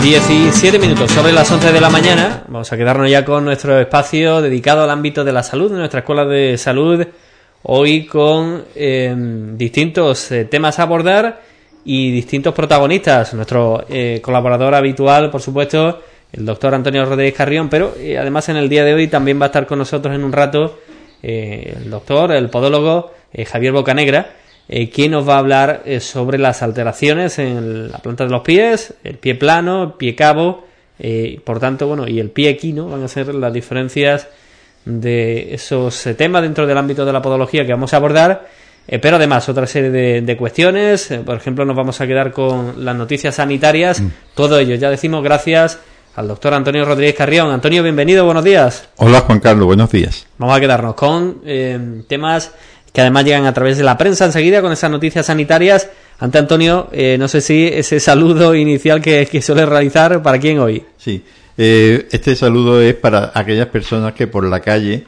17 minutos sobre las 11 de la mañana. Vamos a quedarnos ya con nuestro espacio dedicado al ámbito de la salud, de nuestra escuela de salud. Hoy con distintos temas a abordar y distintos protagonistas. Nuestro colaborador habitual, por supuesto, el doctor Antonio Rodríguez Carrión, pero además en el día de hoy también va a estar con nosotros en un rato el doctor, el podólogo Javier Bocanegra, quien nos va a hablar sobre las alteraciones en la planta de los pies, el pie plano, el pie cabo, por tanto, bueno, y el pie equino. Van a ser las diferencias de esos temas dentro del ámbito de la podología que vamos a abordar, pero además otra serie de cuestiones. Por ejemplo, nos vamos a quedar con las noticias sanitarias. Todo ello, ya decimos, gracias al doctor Antonio Rodríguez Carrión. Antonio, bienvenido, buenos días. Hola, Juan Carlos, buenos días. Vamos a quedarnos con temas que además llegan a través de la prensa enseguida, con esas noticias sanitarias. Ante Antonio, no sé si ese saludo inicial que suele realizar, ¿para quién hoy? Sí, este saludo es para aquellas personas que por la calle,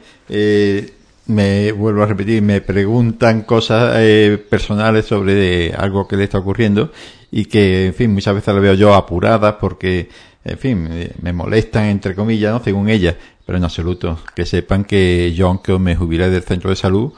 me vuelvo a repetir, me preguntan cosas personales sobre algo que le está ocurriendo y que, en fin, muchas veces las veo yo apuradas porque, en fin, me molestan, entre comillas, ¿no? Según ellas, pero en absoluto. Que sepan que yo, aunque me jubilé del centro de salud,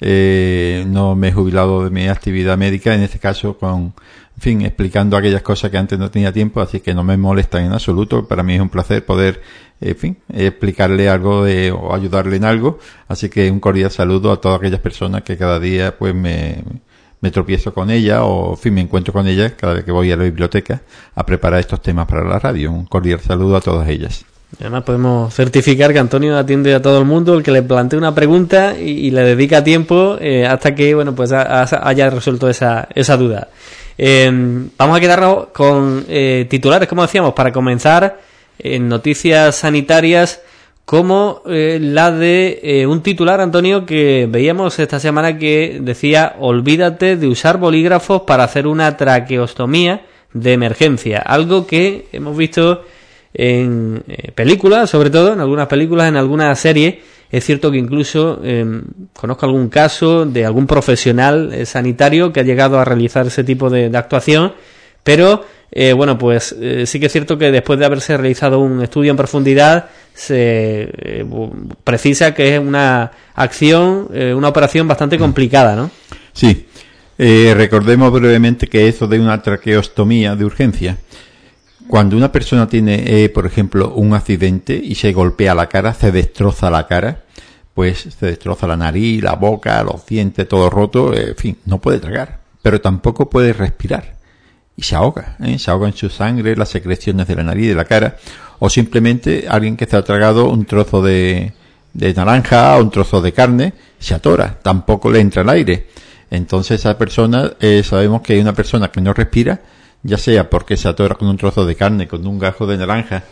no me he jubilado de mi actividad médica, en este caso en fin, explicando aquellas cosas que antes no tenía tiempo, así que no me molestan en absoluto. Para mí es un placer poder, en fin, explicarle algo o ayudarle en algo, así que un cordial saludo a todas aquellas personas que cada día pues me tropiezo con ella o, en fin, me encuentro con ellas cada vez que voy a la biblioteca a preparar estos temas para la radio. Un cordial saludo a todas ellas. Además podemos certificar que Antonio atiende a todo el mundo, el que le plantee una pregunta y le dedica tiempo hasta que, bueno, pues haya resuelto esa duda. Vamos a quedarnos con titulares, como decíamos, para comenzar en noticias sanitarias, como la de un titular, Antonio, que veíamos esta semana que decía: olvídate de usar bolígrafos para hacer una traqueostomía de emergencia. Algo que hemos visto en películas, sobre todo en algunas películas, en algunas series. Es cierto que incluso conozco algún caso de algún profesional sanitario que ha llegado a realizar ese tipo de actuación, pero bueno, pues sí que es cierto que después de haberse realizado un estudio en profundidad se precisa que es una acción, una operación bastante complicada, ¿no? Sí, recordemos brevemente que eso de una traqueostomía de urgencia, cuando una persona tiene, por ejemplo, un accidente y se golpea la cara, se destroza la cara, pues se destroza la nariz, la boca, los dientes, todo roto, en fin, no puede tragar, pero tampoco puede respirar y se ahoga en su sangre, las secreciones de la nariz y de la cara, o simplemente alguien que se ha tragado un trozo de naranja o un trozo de carne, se atora, tampoco le entra el aire. Entonces esa persona, sabemos que hay una persona que no respira, ya sea porque se atora con un trozo de carne, con un gajo de naranja,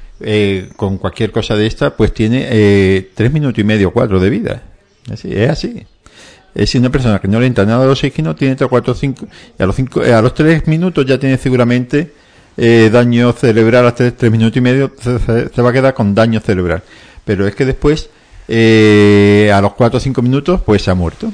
con cualquier cosa de esta, pues tiene 3 minutos y medio, 4 de vida. Es así. Es una persona que no le entra nada de oxígeno, tiene 3, 4, 5, y a los 3 minutos ya tiene seguramente daño cerebral. Hasta 3 minutos y medio se va a quedar con daño cerebral. Pero es que después, a los 4 o 5 minutos, pues se ha muerto.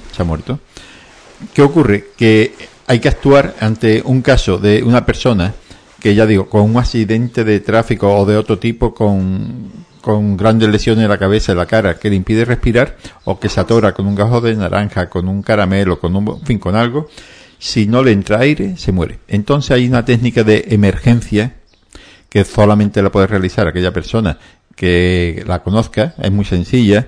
¿Qué ocurre? Que hay que actuar ante un caso de una persona que, ya digo, con un accidente de tráfico o de otro tipo, con grandes lesiones en la cabeza y la cara, que le impide respirar, o que se atora con un gajo de naranja, con un caramelo, en fin, con algo. Si no le entra aire, se muere. Entonces hay una técnica de emergencia que solamente la puede realizar aquella persona que la conozca, es muy sencilla,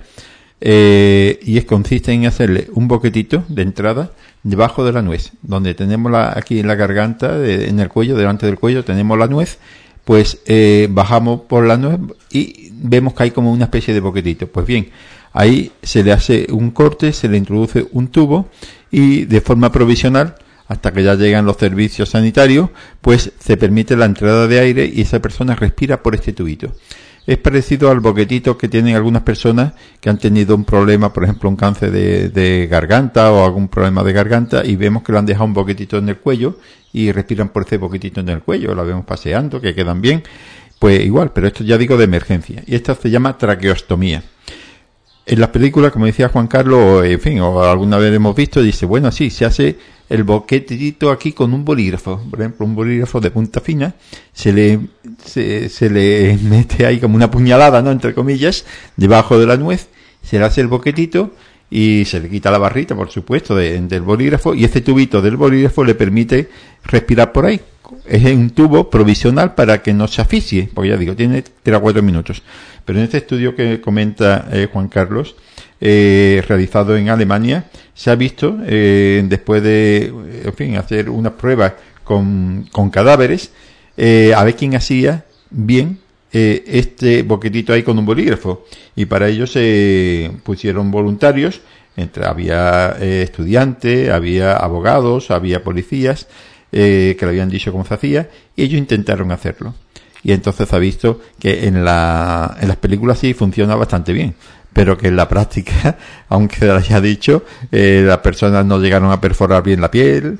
y consiste en hacerle un boquetito de entrada debajo de la nuez, donde tenemos aquí en la garganta, en el cuello, delante del cuello tenemos la nuez, pues bajamos por la nuez y vemos que hay como una especie de boquetito. Pues bien, ahí se le hace un corte, se le introduce un tubo y de forma provisional, hasta que ya llegan los servicios sanitarios, pues se permite la entrada de aire y esa persona respira por este tubito. Es parecido al boquetito que tienen algunas personas que han tenido un problema, por ejemplo, un cáncer de garganta o algún problema de garganta, y vemos que le han dejado un boquetito en el cuello y respiran por ese boquetito en el cuello, la vemos paseando, que quedan bien. Pues igual, pero esto ya digo de emergencia. Y esta se llama traqueostomía. En las películas, como decía Juan Carlos, en fin, o alguna vez hemos visto, dice, bueno, sí, se hace el boquetito aquí con un bolígrafo, por ejemplo, un bolígrafo de punta fina, se se le mete ahí como una puñalada, ¿no?, entre comillas, debajo de la nuez, se le hace el boquetito y se le quita la barrita, por supuesto, del bolígrafo, y ese tubito del bolígrafo le permite respirar por ahí. Es un tubo provisional para que no se asfixie, porque ya digo, tiene 3 a 4 minutos. Pero en este estudio que comenta Juan Carlos, realizado en Alemania, se ha visto, después de, en fin, hacer unas pruebas con cadáveres, a ver quién hacía bien este boquetito ahí con un bolígrafo, y para ello se pusieron voluntarios, había estudiantes, había abogados, había policías, que le habían dicho cómo se hacía, y ellos intentaron hacerlo, y entonces ha visto que en las películas sí funciona bastante bien, pero que en la práctica, aunque se haya dicho, las personas no llegaron a perforar bien la piel,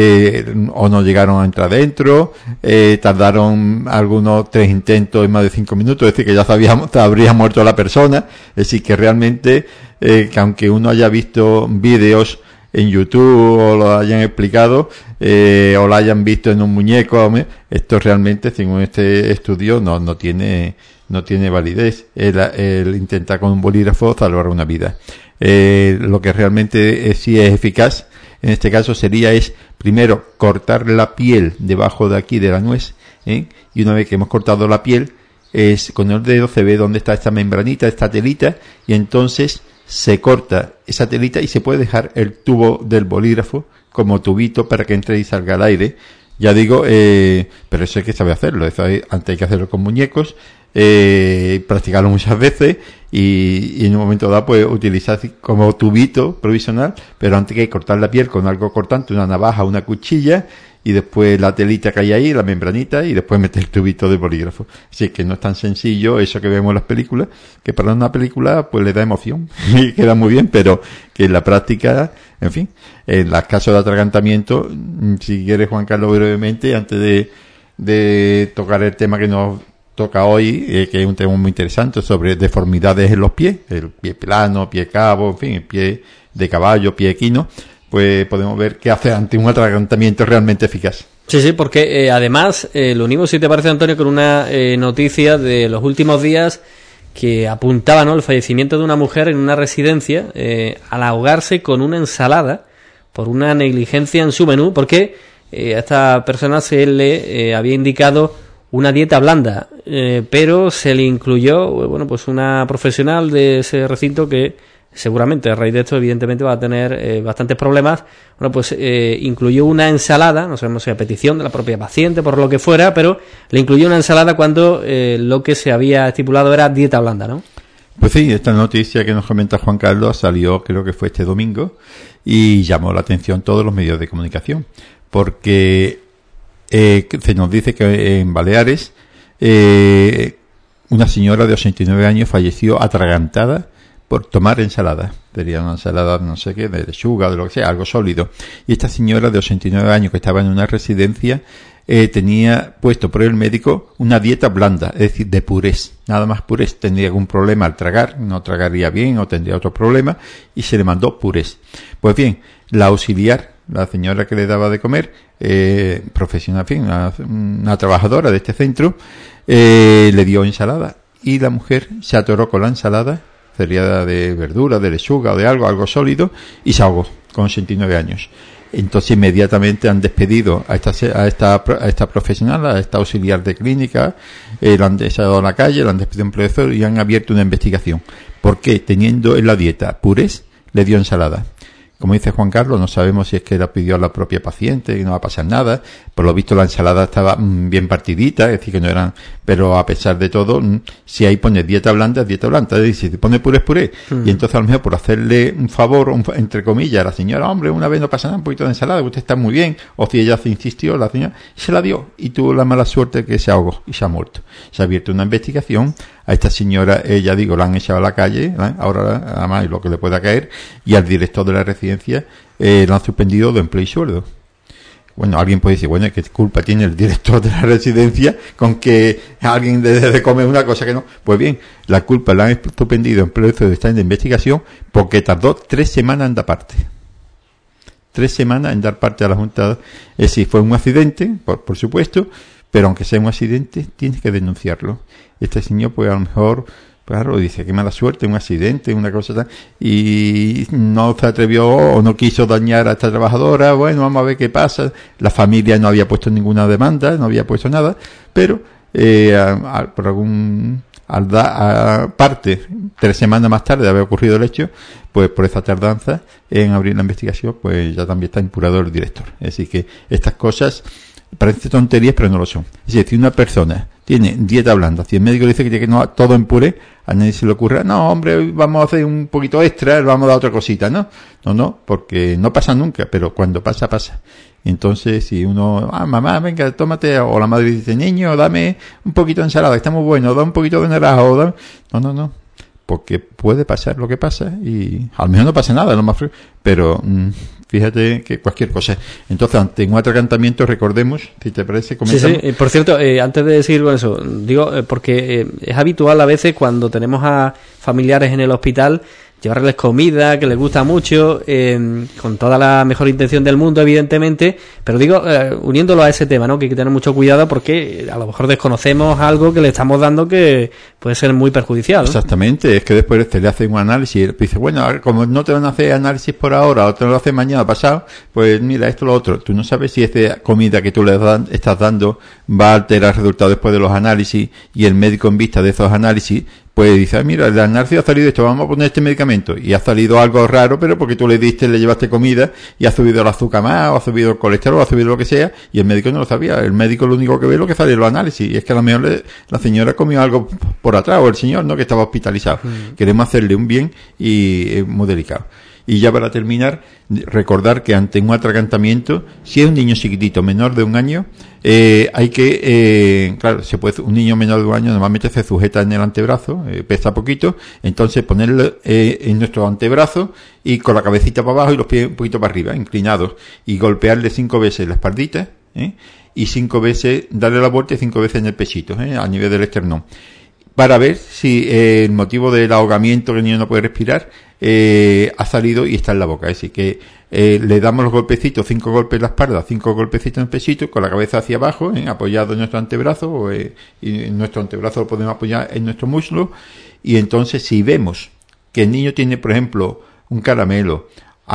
o no llegaron a entrar dentro, tardaron algunos 3 intentos en más de 5 minutos, es decir, que ya habría muerto la persona. Es decir, que realmente, que aunque uno haya visto vídeos en YouTube o lo hayan explicado, o lo hayan visto en un muñeco, esto realmente, según este estudio, no tiene validez el intentar con un bolígrafo salvar una vida. Lo que realmente sí es eficaz en este caso es primero cortar la piel debajo de aquí de la nuez, y una vez que hemos cortado la piel, con el dedo se ve dónde está esta membranita, esta telita, y entonces se corta esa telita y se puede dejar el tubo del bolígrafo como tubito para que entre y salga al aire. Ya digo, pero eso hay que saber hacerlo. Antes hay que hacerlo con muñecos, practicarlo muchas veces, y en un momento dado pues utilizar como tubito provisional, pero antes hay que cortar la piel con algo cortante, una navaja, una cuchilla, y después la telita que hay ahí, la membranita, y después meter el tubito del bolígrafo. Así que no es tan sencillo eso que vemos en las películas, que para una película pues le da emoción y queda muy bien, pero que en la práctica, en fin, en los casos de atragantamiento, si quieres, Juan Carlos, brevemente, antes de tocar el tema que nos toca hoy, que es un tema muy interesante sobre deformidades en los pies, el pie plano, pie cabo, en fin, el pie de caballo, pie equino, pues podemos ver qué hace ante un atragantamiento realmente eficaz. Sí, porque además lo unimos, si te parece, Antonio, con una noticia de los últimos días que apuntaba, ¿no?, el fallecimiento de una mujer en una residencia al ahogarse con una ensalada por una negligencia en su menú, porque a esta persona se le había indicado una dieta blanda, pero se le incluyó, bueno, pues una profesional de ese recinto que seguramente a raíz de esto evidentemente va a tener bastantes problemas. Bueno, pues incluyó una ensalada, no sabemos si a petición de la propia paciente, por lo que fuera, pero le incluyó una ensalada cuando lo que se había estipulado era dieta blanda, ¿no? Pues sí, esta noticia que nos comenta Juan Carlos salió, creo que fue este domingo, y llamó la atención todos los medios de comunicación, porque se nos dice que en Baleares una señora de 89 años falleció atragantada por tomar ensalada. Sería una ensalada, no sé qué, de lechuga, de lo que sea, algo sólido. Y esta señora de 89 años que estaba en una residencia tenía puesto por el médico una dieta blanda, es decir, de purés, nada más purés. Tendría algún problema al tragar, no tragaría bien o tendría otro problema, y se le mandó purés. Pues bien, la auxiliar, la señora que le daba de comer, profesional, en fin, una trabajadora de este centro, le dio ensalada, y la mujer se atoró con la ensalada, sería de verdura, de lechuga o de algo sólido, y se ahogó con 89 años. Entonces inmediatamente han despedido a esta profesional, a esta auxiliar de clínica, la han echado a la calle, la han despedido en profesor y han abierto una investigación. ¿Por qué, teniendo en la dieta purés, le dio ensalada? Como dice Juan Carlos, no sabemos si es que la pidió a la propia paciente y no va a pasar nada. Por lo visto la ensalada estaba bien partidita, es decir, que no eran, pero a pesar de todo, si ahí pone dieta blanda, es decir, si te pone puré, es puré. Y entonces a lo mejor por hacerle un favor, entre comillas, a la señora, hombre, una vez no pasa nada, un poquito de ensalada, usted está muy bien, o si ella se insistió, la señora, se la dio, y tuvo la mala suerte que se ahogó y se ha muerto. Se ha abierto una investigación. A esta señora, la han echado a la calle, ahora además lo que le pueda caer, y al director de la residencia lo han suspendido de empleo y sueldo. Bueno, alguien puede decir, bueno, ¿qué culpa tiene el director de la residencia con que alguien deje de comer una cosa que no? Pues bien, la culpa la han suspendido de empleo y sueldo, está en investigación, porque tardó 3 semanas en dar parte. 3 semanas en dar parte a la Junta. Es decir, fue un accidente, por supuesto, pero aunque sea un accidente, tienes que denunciarlo. Este señor, pues a lo mejor, claro, dice, qué mala suerte, un accidente, una cosa tal, y no se atrevió o no quiso dañar a esta trabajadora. Bueno, vamos a ver qué pasa. La familia no había puesto ninguna demanda, no había puesto nada, pero por algún parte 3 semanas más tarde de haber ocurrido el hecho, pues por esa tardanza en abrir la investigación, pues ya también está imputado el director. Es decir, que estas cosas parecen tonterías, pero no lo son. Es decir, si una persona tiene dieta blanda, si el médico le dice que tiene que no todo en puré, a nadie se le ocurra, no, hombre, vamos a hacer un poquito extra, vamos a dar otra cosita, ¿no? No, porque no pasa nunca, pero cuando pasa, pasa. Entonces, si uno, mamá, venga, tómate, o la madre dice, niño, dame un poquito de ensalada, está muy bueno, da un poquito de naranjo, no, porque puede pasar lo que pasa, y al menos no pasa nada, lo más frío, pero fíjate que cualquier cosa. Entonces, ante un atragantamiento, recordemos, si te parece, comentamos. Sí. Por cierto, antes de seguir con eso, digo, porque es habitual a veces cuando tenemos a familiares en el hospital llevarles comida que les gusta mucho, con toda la mejor intención del mundo, evidentemente, pero digo, uniéndolo a ese tema, ¿no? Que hay que tener mucho cuidado porque a lo mejor desconocemos algo que le estamos dando que puede ser muy perjudicial, ¿no? Exactamente, es que después se le hace un análisis y dice, bueno, como no te van a hacer análisis por ahora o te lo hacen mañana pasado, pues mira, esto lo otro. Tú no sabes si esta comida que tú le estás dando va a alterar el resultado después de los análisis, y el médico en vista de esos análisis pues dice, mira, el análisis ha salido esto, vamos a poner este medicamento, y ha salido algo raro, pero porque tú le llevaste comida y ha subido el azúcar más, o ha subido el colesterol, o ha subido lo que sea, y el médico no lo sabía. El médico lo único que ve es lo que sale en los análisis, y es que a lo mejor la señora comió algo por atrás, o el señor, ¿no?, que estaba hospitalizado. Queremos hacerle un bien y es muy delicado. Y ya para terminar, recordar que ante un atragantamiento, si es un niño chiquitito, menor de 1 año, hay que, claro, un niño menor de 1 año normalmente se sujeta en el antebrazo, pesa poquito, entonces ponerlo en nuestro antebrazo y con la cabecita para abajo y los pies un poquito para arriba, inclinados, y golpearle 5 veces la espaldita, y 5 veces, darle la vuelta y 5 veces en el pechito, a nivel del esternón, para ver si el motivo del ahogamiento, que el niño no puede respirar, ha salido y está en la boca. Es decir, que le damos los golpecitos, 5 golpes en la espalda, 5 golpecitos en el pechito, con la cabeza hacia abajo, apoyado en nuestro antebrazo, y en nuestro antebrazo lo podemos apoyar en nuestro muslo, y entonces si vemos que el niño tiene, por ejemplo, un caramelo,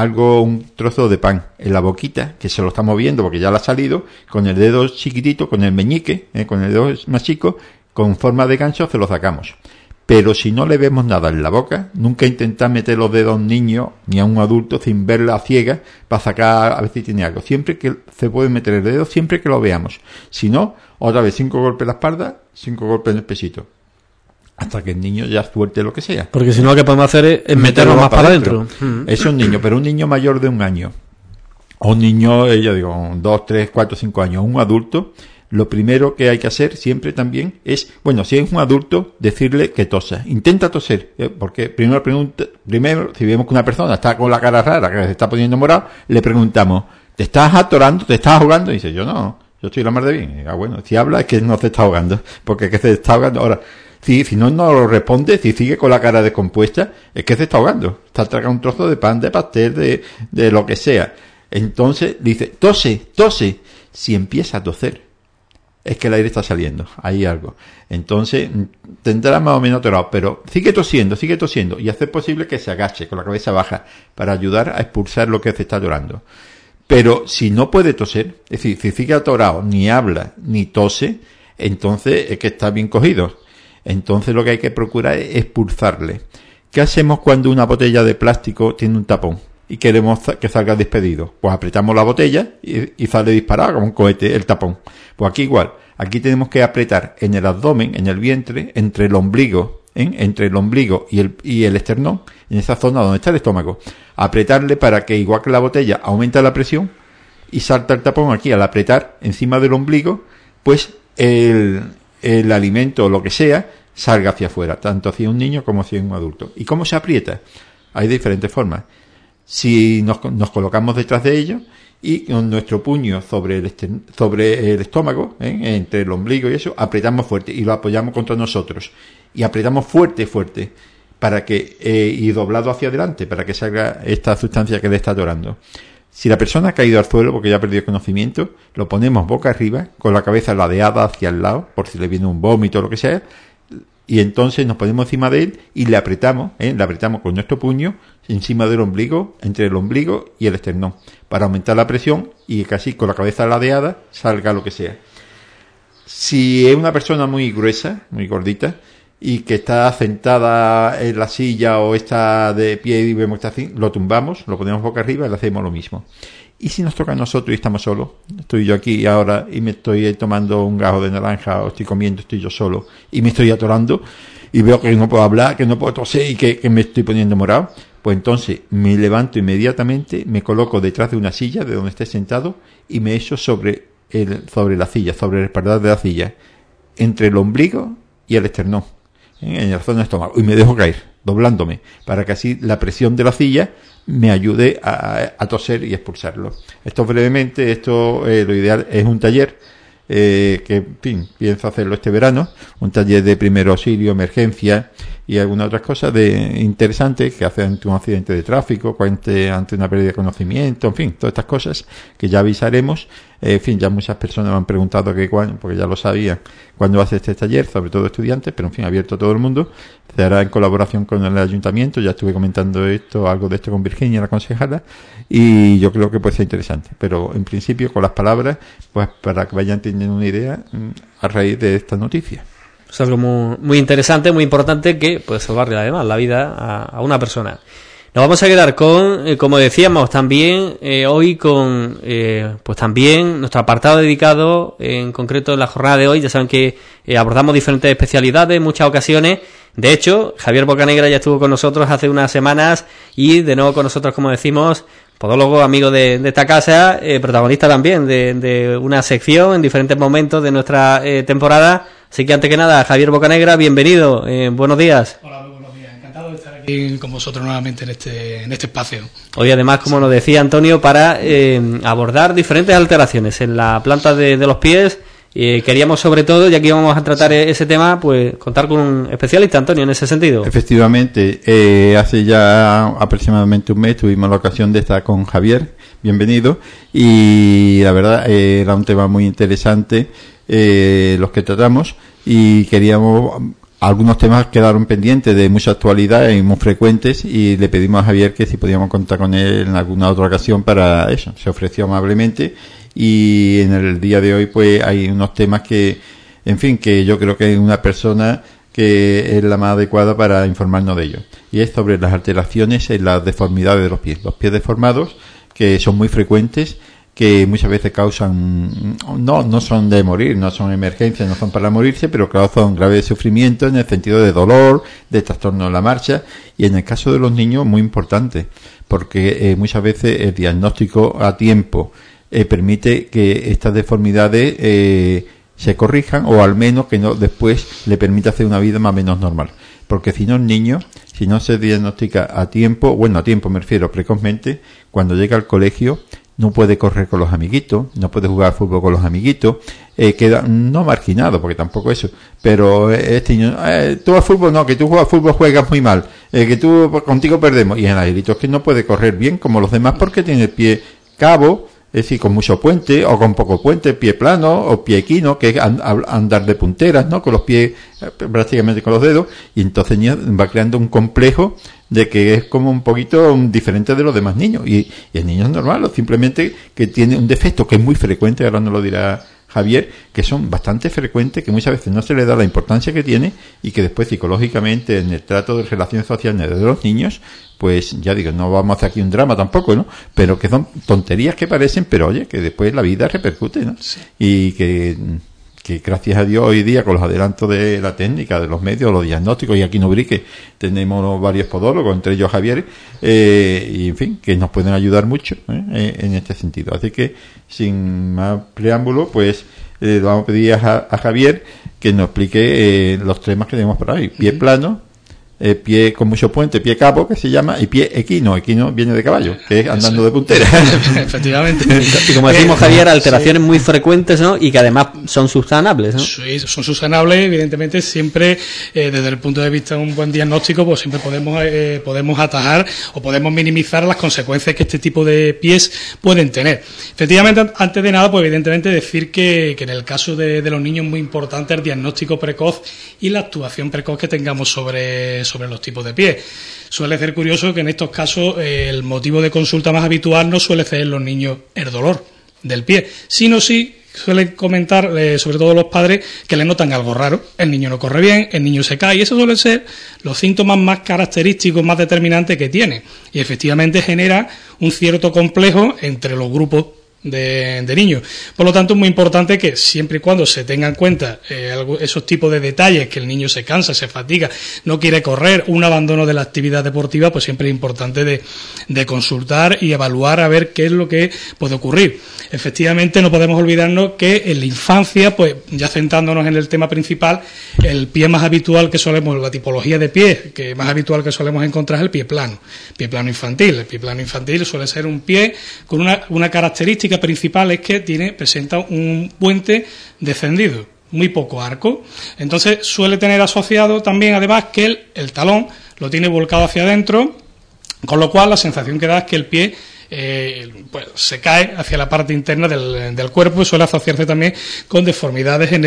un trozo de pan en la boquita, que se lo está moviendo porque ya le ha salido, con el dedo chiquitito, con el meñique, con el dedo más chico, con forma de gancho, se lo sacamos. Pero si no le vemos nada en la boca, nunca intentar meter los dedos a un niño ni a un adulto sin verla a ciegas para sacar a ver si tiene algo. Siempre que se puede meter el dedo, siempre que lo veamos. Si no, otra vez 5 golpes en la espalda, 5 golpes en el pechito, hasta que el niño ya suelte lo que sea. Porque si no, lo que podemos hacer es meterlo más para adentro. Es un niño, pero un niño mayor de 1 año, o un niño, yo digo, 2, 3, 4, 5 años, un adulto, lo primero que hay que hacer siempre también es, bueno, si es un adulto, decirle que tosa. Intenta toser, porque primero, si vemos que una persona está con la cara rara, que se está poniendo morado, le preguntamos, ¿te estás atorando? ¿Te estás ahogando? Y dice, yo no, yo estoy la mar de bien. Bueno, si habla es que no se está ahogando, porque es que se está ahogando. Ahora, si no lo responde, si sigue con la cara descompuesta, es que se está ahogando. Está tragando un trozo de pan, de pastel, de lo que sea. Entonces dice, tose. Si empieza a toser, es que el aire está saliendo, hay algo. Entonces, tendrá más o menos atorado, pero sigue tosiendo, y hacer posible que se agache con la cabeza baja para ayudar a expulsar lo que se está atorando. Pero si no puede toser, es decir, si sigue atorado, ni habla, ni tose, entonces es que está bien cogido. Entonces lo que hay que procurar es expulsarle. ¿Qué hacemos cuando una botella de plástico tiene un tapón y queremos que salga despedido? Pues apretamos la botella y sale disparado como un cohete el tapón. Pues aquí igual, aquí tenemos que apretar en el abdomen, en el vientre, entre el ombligo y el esternón, en esa zona donde está el estómago. Apretarle para que, igual que la botella, aumenta la presión y salta el tapón aquí. Al apretar encima del ombligo, pues el alimento o lo que sea salga hacia afuera, tanto hacia un niño como hacia un adulto. ¿Y cómo se aprieta? Hay diferentes formas. Si nos colocamos detrás de ellos y con nuestro puño sobre el estómago, entre el ombligo y eso, apretamos fuerte y lo apoyamos contra nosotros. Y apretamos fuerte, para que, y doblado hacia adelante, para que salga esta sustancia que le está atorando. Si la persona ha caído al suelo porque ya ha perdido conocimiento, lo ponemos boca arriba, con la cabeza ladeada hacia el lado, por si le viene un vómito o lo que sea, y entonces nos ponemos encima de él y le apretamos con nuestro puño encima del ombligo, entre el ombligo y el esternón, para aumentar la presión y que así con la cabeza ladeada salga lo que sea. Si es una persona muy gruesa, muy gordita, y que está sentada en la silla o está de pie y vemos que está así, lo tumbamos, lo ponemos boca arriba y le hacemos lo mismo. Y si nos toca a nosotros y estamos solos, estoy yo aquí ahora y me estoy tomando un gajo de naranja o estoy comiendo, estoy yo solo y me estoy atorando y veo que no puedo hablar, que no puedo toser y que me estoy poniendo morado, pues entonces me levanto inmediatamente, me coloco detrás de una silla de donde esté sentado y me echo sobre la silla, sobre el espaldar de la silla, entre el ombligo y el esternón, en la zona del estómago, y me dejo caer, doblándome, para que así la presión de la silla me ayude a toser y expulsarlo. Esto brevemente, lo ideal es un taller que, en fin, pienso hacerlo este verano, un taller de primer auxilio, emergencia y algunas otras cosas interesantes que hace ante un accidente de tráfico, ante una pérdida de conocimiento, en fin, todas estas cosas que ya avisaremos. En fin, ya muchas personas me han preguntado porque ya lo sabían, cuándo va a ser este taller, sobre todo estudiantes, pero en fin, abierto a todo el mundo. Se hará en colaboración con el ayuntamiento, ya estuve comentando algo de esto con Virginia, la concejala, y yo creo que puede ser interesante. Pero en principio, con las palabras, pues para que vayan teniendo una idea a raíz de esta noticia. Es algo muy, muy interesante, muy importante, que puede salvarle además la vida a una persona. Nos vamos a quedar con, como decíamos, también hoy con, pues también nuestro apartado dedicado, en concreto en la jornada de hoy. Ya saben que abordamos diferentes especialidades en muchas ocasiones. De hecho, Javier Bocanegra ya estuvo con nosotros hace unas semanas y de nuevo con nosotros, como decimos, podólogo, amigo de esta casa, protagonista también de una sección en diferentes momentos de nuestra temporada. Así que antes que nada, Javier Bocanegra, bienvenido, buenos días. Hola, muy buenos días, encantado de estar aquí con vosotros nuevamente en este espacio. Hoy además, como nos decía Antonio, para abordar diferentes alteraciones en la planta de los pies. Queríamos sobre todo, ya que íbamos a tratar ese tema, pues contar con un especialista, Antonio, en ese sentido. Efectivamente, hace ya aproximadamente un mes tuvimos la ocasión de estar con Javier, bienvenido, y la verdad era un tema muy interesante los que tratamos, y algunos temas quedaron pendientes de mucha actualidad y muy frecuentes, y le pedimos a Javier que si podíamos contar con él en alguna otra ocasión para eso. Se ofreció amablemente, y en el día de hoy pues hay unos temas que, en fin, que yo creo que hay una persona que es la más adecuada para informarnos de ello, y es sobre las alteraciones en las deformidades de los pies deformados, que son muy frecuentes, que muchas veces causan, no son de morir, no son emergencias, no son para morirse, pero claro, son graves sufrimientos en el sentido de dolor, de trastorno en la marcha, y en el caso de los niños muy importante, porque muchas veces el diagnóstico a tiempo permite que estas deformidades se corrijan, o al menos que no después le permita hacer una vida más o menos normal. Porque si no, el niño, si no se diagnostica a tiempo me refiero precozmente, cuando llega al colegio no puede correr con los amiguitos, no puede jugar fútbol con los amiguitos, queda no marginado, porque tampoco eso, pero este niño, tú al fútbol no, que tú juegas fútbol juegas muy mal, que tú contigo perdemos, y en adelito es que no puede correr bien como los demás porque tiene el pie cabo, es decir, con mucho puente o con poco puente, pie plano o pie equino, que es andar de punteras, ¿no? Con los pies prácticamente con los dedos, y entonces va creando un complejo de que es como un poquito diferente de los demás niños, y el niño es normal, o simplemente que tiene un defecto que es muy frecuente, ahora nos lo dirá Javier, que son bastante frecuentes, que muchas veces no se le da la importancia que tiene, y que después psicológicamente en el trato de relaciones sociales de los niños, pues ya digo, no vamos a hacer aquí un drama tampoco, ¿no? Pero que son tonterías que parecen, pero oye, que después la vida repercute, ¿no? Sí. Y que gracias a Dios hoy día, con los adelantos de la técnica, de los medios, los diagnósticos, y aquí en Ubrique tenemos varios podólogos, entre ellos Javier, y en fin, que nos pueden ayudar mucho en este sentido. Así que, sin más preámbulo, pues le vamos a pedir a Javier que nos explique los temas que tenemos por ahí. Pie plano, pie con mucho puente, pie cabo, que se llama, y pie equino. Equino viene de caballo, que es andando de puntera. Efectivamente. Y como decimos, Javier, alteraciones muy frecuentes, ¿no? Y que además son subsanables, ¿no? Sí, son subsanables, evidentemente, siempre desde el punto de vista de un buen diagnóstico, pues siempre podemos atajar o podemos minimizar las consecuencias que este tipo de pies pueden tener. Efectivamente, antes de nada, pues evidentemente decir que en el caso de los niños es muy importante el diagnóstico precoz y la actuación precoz que tengamos sobre los tipos de pies. Suele ser curioso que en estos casos el motivo de consulta más habitual no suele ser en los niños el dolor del pie, sino sí suelen comentar, sobre todo los padres, que le notan algo raro. El niño no corre bien, el niño se cae, y eso suelen ser los síntomas más característicos, más determinantes que tiene. Y efectivamente genera un cierto complejo entre los grupos de niños. Por lo tanto, es muy importante que siempre y cuando se tenga en cuenta esos tipos de detalles, que el niño se cansa, se fatiga, no quiere correr, un abandono de la actividad deportiva, pues siempre es importante de consultar y evaluar a ver qué es lo que puede ocurrir. Efectivamente, no podemos olvidarnos que en la infancia, pues ya centrándonos en el tema principal, el pie más habitual que solemos, la tipología de pie que más habitual que solemos encontrar es el pie plano infantil. El pie plano infantil suele ser un pie con una característica principal, es que presenta un puente descendido, muy poco arco. Entonces suele tener asociado también, además, que el talón lo tiene volcado hacia adentro, con lo cual la sensación que da es que el pie pues se cae hacia la parte interna del cuerpo, y suele asociarse también con deformidades en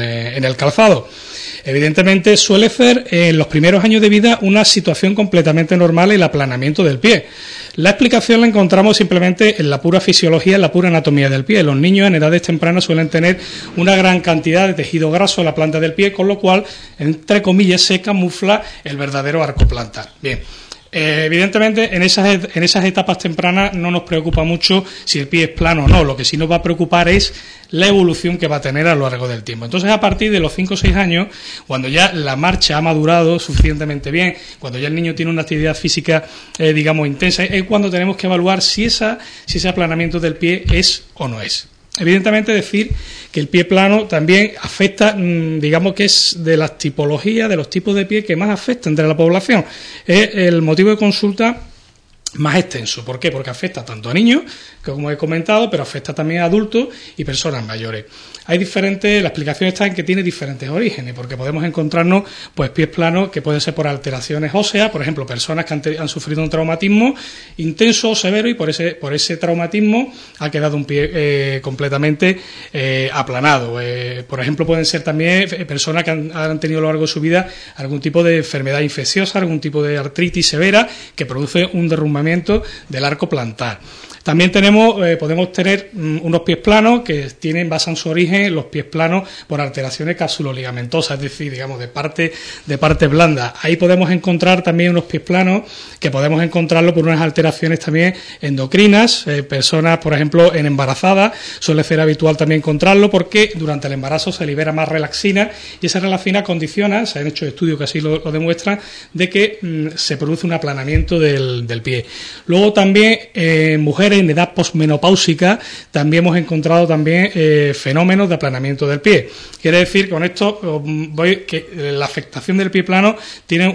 el calzado. Evidentemente suele ser en los primeros años de vida una situación completamente normal el aplanamiento del pie. La explicación la encontramos simplemente en la pura fisiología, en la pura anatomía del pie. Los niños en edades tempranas suelen tener una gran cantidad de tejido graso en la planta del pie, con lo cual, entre comillas, se camufla el verdadero arco plantar. Bien. Evidentemente, en esas etapas tempranas no nos preocupa mucho si el pie es plano o no. Lo que sí nos va a preocupar es la evolución que va a tener a lo largo del tiempo. Entonces, a partir de los 5 o 6 años, cuando ya la marcha ha madurado suficientemente bien, cuando ya el niño tiene una actividad física, digamos, intensa, es cuando tenemos que evaluar si ese aplanamiento del pie es o no es. Evidentemente, decir que el pie plano también afecta, digamos que es de las tipologías, de los tipos de pie que más afecta entre la población. Es el motivo de consulta más extenso. ¿Por qué? Porque afecta tanto a niños, como he comentado, pero afecta también a adultos y personas mayores. La explicación está en que tiene diferentes orígenes, porque podemos encontrarnos pues pies planos que pueden ser por alteraciones óseas, por ejemplo, personas que han sufrido un traumatismo intenso o severo, y por ese traumatismo ha quedado un pie completamente aplanado. Por ejemplo, pueden ser también personas que han tenido a lo largo de su vida algún tipo de enfermedad infecciosa, algún tipo de artritis severa que produce un derrumbamiento del arco plantar. También podemos tener unos pies planos que basan su origen los pies planos por alteraciones capsuloligamentosas, es decir, digamos, de parte blanda. Ahí podemos encontrar también unos pies planos que podemos encontrarlo por unas alteraciones también endocrinas. Personas, por ejemplo, en embarazadas, suele ser habitual también encontrarlo porque durante el embarazo se libera más relaxina, y esa relaxina condiciona, se han hecho estudios que así lo demuestran, de que se produce un aplanamiento del pie. Luego también mujeres en edad posmenopáusica también hemos encontrado también fenómenos de aplanamiento del pie. Quiere decir, con esto que la afectación del pie plano tiene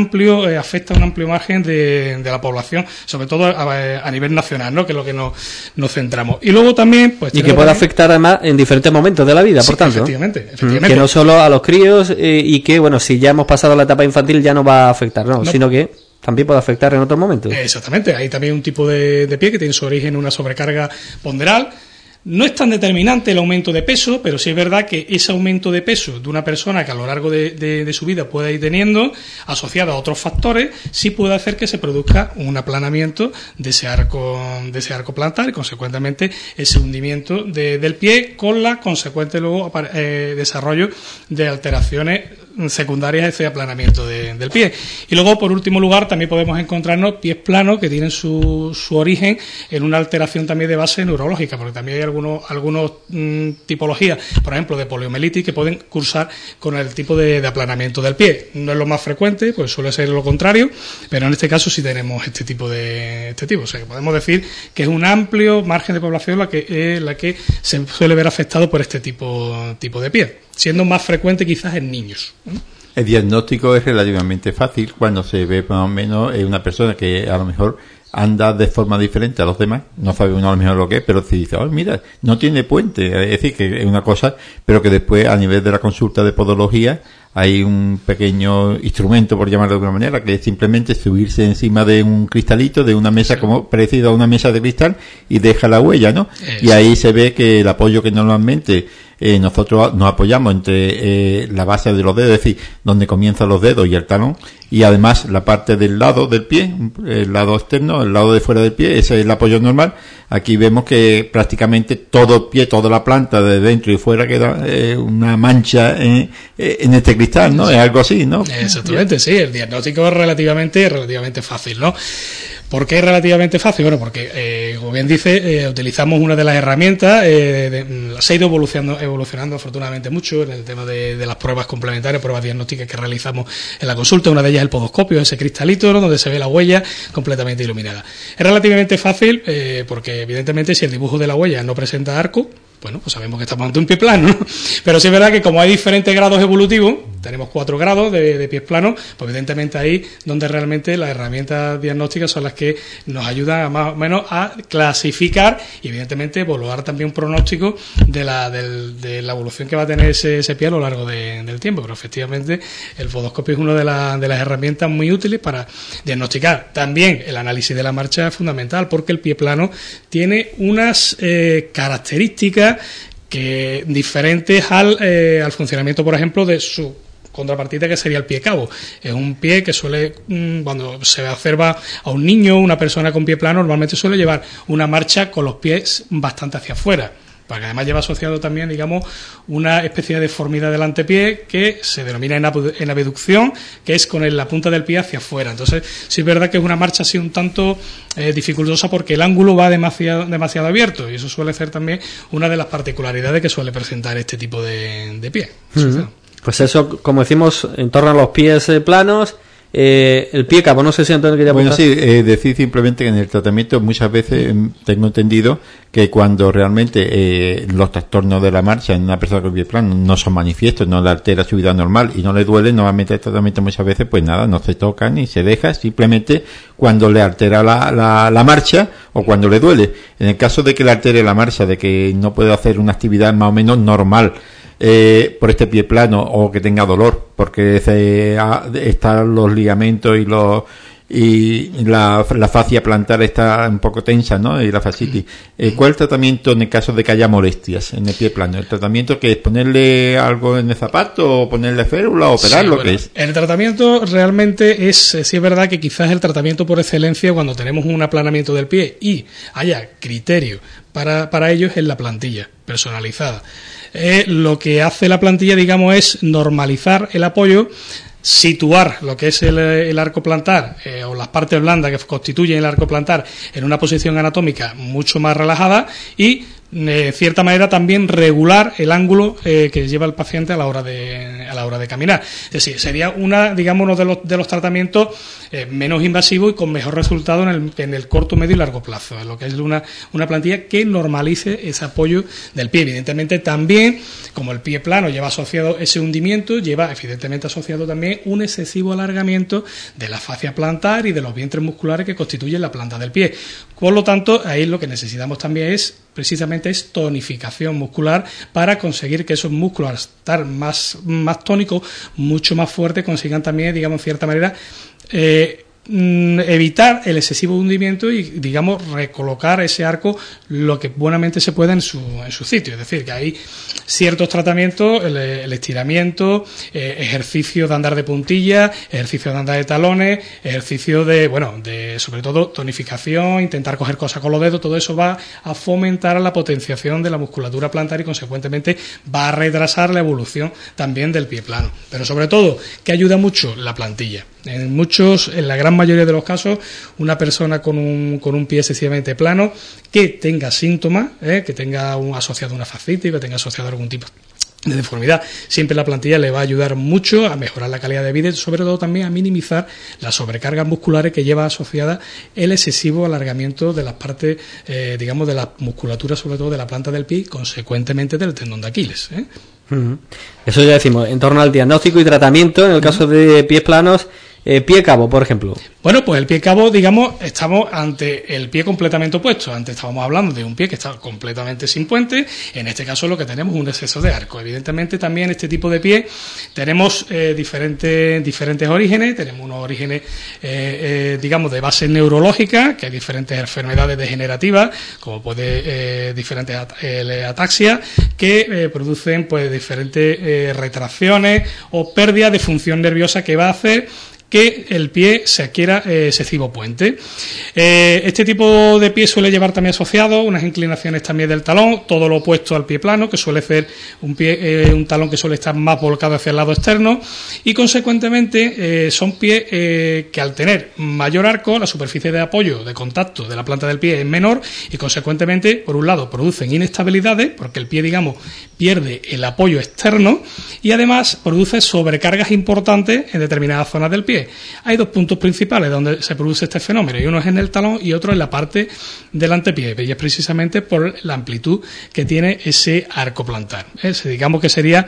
afecta un amplio margen de la población, sobre todo a nivel nacional, ¿no? Que es lo que nos centramos. Y luego también y que puede afectar además en diferentes momentos de la vida, por tanto. Efectivamente. Que no solo a los críos y que, bueno, si ya hemos pasado la etapa infantil ya no va a afectar, no. Sino que también puede afectar en otros momentos. Exactamente. Hay también un tipo de pie que tiene su origen en una sobrecarga ponderal. No es tan determinante el aumento de peso, pero sí es verdad que ese aumento de peso de una persona que a lo largo de su vida pueda ir teniendo, asociado a otros factores, sí puede hacer que se produzca un aplanamiento de ese arco plantar, y consecuentemente ese hundimiento del pie, con la consecuente luego desarrollo de alteraciones secundarias a ese aplanamiento del pie. Y luego, por último lugar, también podemos encontrarnos pies planos que tienen su origen en una alteración también de base neurológica, porque también hay algunos tipologías, por ejemplo, de poliomielitis, que pueden cursar con el tipo de aplanamiento del pie. No es lo más frecuente, pues suele ser lo contrario, pero en este caso sí tenemos este tipo. O sea, que podemos decir que es un amplio margen de población la que se suele ver afectado por este tipo de pie, siendo más frecuente quizás en niños. El diagnóstico es relativamente fácil cuando se ve más o menos una persona que a lo mejor anda de forma diferente a los demás, no sabe uno a lo mejor lo que es, pero si dice, oh, mira, no tiene puente, es decir, que es una cosa, pero que después a nivel de la consulta de podología hay un pequeño instrumento, por llamarlo de alguna manera, que es simplemente subirse encima de un cristalito, de una mesa como parecido a una mesa de cristal, y deja la huella, ¿no? Y ahí se ve que el apoyo que normalmente nosotros nos apoyamos entre la base de los dedos, es decir, donde comienzan los dedos y el talón, y además la parte del lado del pie, el lado externo, el lado de fuera del pie, ese es el apoyo normal. Aquí vemos que prácticamente todo el pie, toda la planta de dentro y fuera queda una mancha en este cristal, ¿no? Es algo así, ¿no? Exactamente, sí, el diagnóstico es relativamente fácil, ¿no? ¿Por qué es relativamente fácil? Bueno, porque, como bien dice, utilizamos una de las herramientas, se ha ido evolucionando afortunadamente mucho en el tema de las pruebas complementarias, pruebas diagnósticas que realizamos en la consulta. Una de ellas es el podoscopio, ese cristalito, ¿no?, donde se ve la huella completamente iluminada. Es relativamente fácil porque, evidentemente, si el dibujo de la huella no presenta arco, bueno, pues sabemos que estamos ante un pie plano, ¿no? Pero sí es verdad que como hay diferentes grados evolutivos, tenemos 4 grados de pies planos, pues evidentemente ahí donde realmente las herramientas diagnósticas son las que nos ayudan a más o menos a clasificar y evidentemente evaluar también un pronóstico de la evolución que va a tener ese pie a lo largo del tiempo. Pero efectivamente el podoscopio es una de las herramientas muy útiles para diagnosticar. También el análisis de la marcha es fundamental porque el pie plano tiene unas características que diferentes al funcionamiento, por ejemplo, de su contrapartida, que sería el pie cabo. Es un pie que suele, cuando se observa a un niño, una persona con pie plano, normalmente suele llevar una marcha con los pies bastante hacia afuera, porque además lleva asociado también, digamos, una especie de deformidad del antepié que se denomina en abducción, que es con la punta del pie hacia afuera. Entonces, sí es verdad que es una marcha así un tanto dificultosa porque el ángulo va demasiado abierto, y eso suele ser también una de las particularidades que suele presentar este tipo de pie. Pues eso, como decimos, en torno a los pies planos. El pie cabo, no sé si Antonio quería apuntar. Bueno, sí, decir simplemente que en el tratamiento muchas veces tengo entendido que cuando realmente los trastornos de la marcha en una persona con pie plano no son manifiestos, no le altera su vida normal y no le duele, normalmente el tratamiento muchas veces pues nada, no se toca ni se deja, simplemente cuando le altera la marcha o cuando le duele. En el caso de que le altere la marcha, de que no puede hacer una actividad más o menos normal por este pie plano, o que tenga dolor porque están los ligamentos y la fascia plantar está un poco tensa, ¿no? Y la fascitis. ¿Cuál es el tratamiento en el caso de que haya molestias en el pie plano? ¿El tratamiento que es ponerle algo en el zapato o ponerle férula o operarlo? ¿Qué es? El tratamiento realmente sí es verdad que quizás el tratamiento por excelencia cuando tenemos un aplanamiento del pie y haya criterio para ello es la plantilla personalizada. Lo que hace la plantilla, digamos, es normalizar el apoyo, situar lo que es el arco plantar o las partes blandas que constituyen el arco plantar en una posición anatómica mucho más relajada y de cierta manera también regular el ángulo que lleva el paciente a la hora de caminar. Es decir, sería uno de los tratamientos menos invasivos y con mejor resultado en el corto, medio y largo plazo, en lo que es una plantilla que normalice ese apoyo del pie. Evidentemente también, como el pie plano lleva asociado ese hundimiento, lleva evidentemente asociado también un excesivo alargamiento de la fascia plantar y de los vientres musculares que constituyen la planta del pie. Por lo tanto, ahí lo que necesitamos también es tonificación muscular para conseguir que esos músculos, al estar más tónicos, mucho más fuertes, consigan también, digamos, en cierta manera, evitar el excesivo hundimiento y, digamos, recolocar ese arco lo que buenamente se pueda en su sitio. Es decir, que hay ciertos tratamientos, el estiramiento, ejercicios de andar de puntilla, ejercicios de andar de talones, ejercicios de sobre todo tonificación, intentar coger cosas con los dedos. Todo eso va a fomentar la potenciación de la musculatura plantar y consecuentemente va a retrasar la evolución también del pie plano. Pero sobre todo, que ayuda mucho la plantilla. En la gran mayoría de los casos, una persona con un pie excesivamente plano que tenga síntomas, que tenga asociado una fascitis, que tenga asociado algún tipo de deformidad, siempre la plantilla le va a ayudar mucho a mejorar la calidad de vida y sobre todo también a minimizar las sobrecargas musculares que lleva asociada el excesivo alargamiento de las partes, digamos, de la musculatura, sobre todo de la planta del pie y consecuentemente del tendón de Aquiles. Eso ya decimos, en torno al diagnóstico y tratamiento, en el caso de pies planos, pie cabo, por ejemplo. Bueno, pues el pie cabo, digamos, estamos ante el pie completamente opuesto. Antes estábamos hablando de un pie que está completamente sin puente. En este caso lo que tenemos es un exceso de arco. Evidentemente también este tipo de pie tenemos diferentes orígenes. Tenemos unos orígenes, digamos, de base neurológica, que hay diferentes enfermedades degenerativas, como diferentes ataxias, que producen pues diferentes retracciones o pérdida de función nerviosa que va a hacer que el pie se adquiera excesivo puente. Este tipo de pie suele llevar también asociado unas inclinaciones también del talón, todo lo opuesto al pie plano, que suele ser un talón que suele estar más volcado hacia el lado externo, y consecuentemente son pies que al tener mayor arco, la superficie de apoyo, de contacto de la planta del pie es menor, y consecuentemente, por un lado, producen inestabilidades, porque el pie, digamos, pierde el apoyo externo, y además produce sobrecargas importantes en determinadas zonas del pie. Hay dos puntos principales donde se produce este fenómeno, y uno es en el talón y otro en la parte del antepié, y es precisamente por la amplitud que tiene ese arco plantar. Digamos que sería,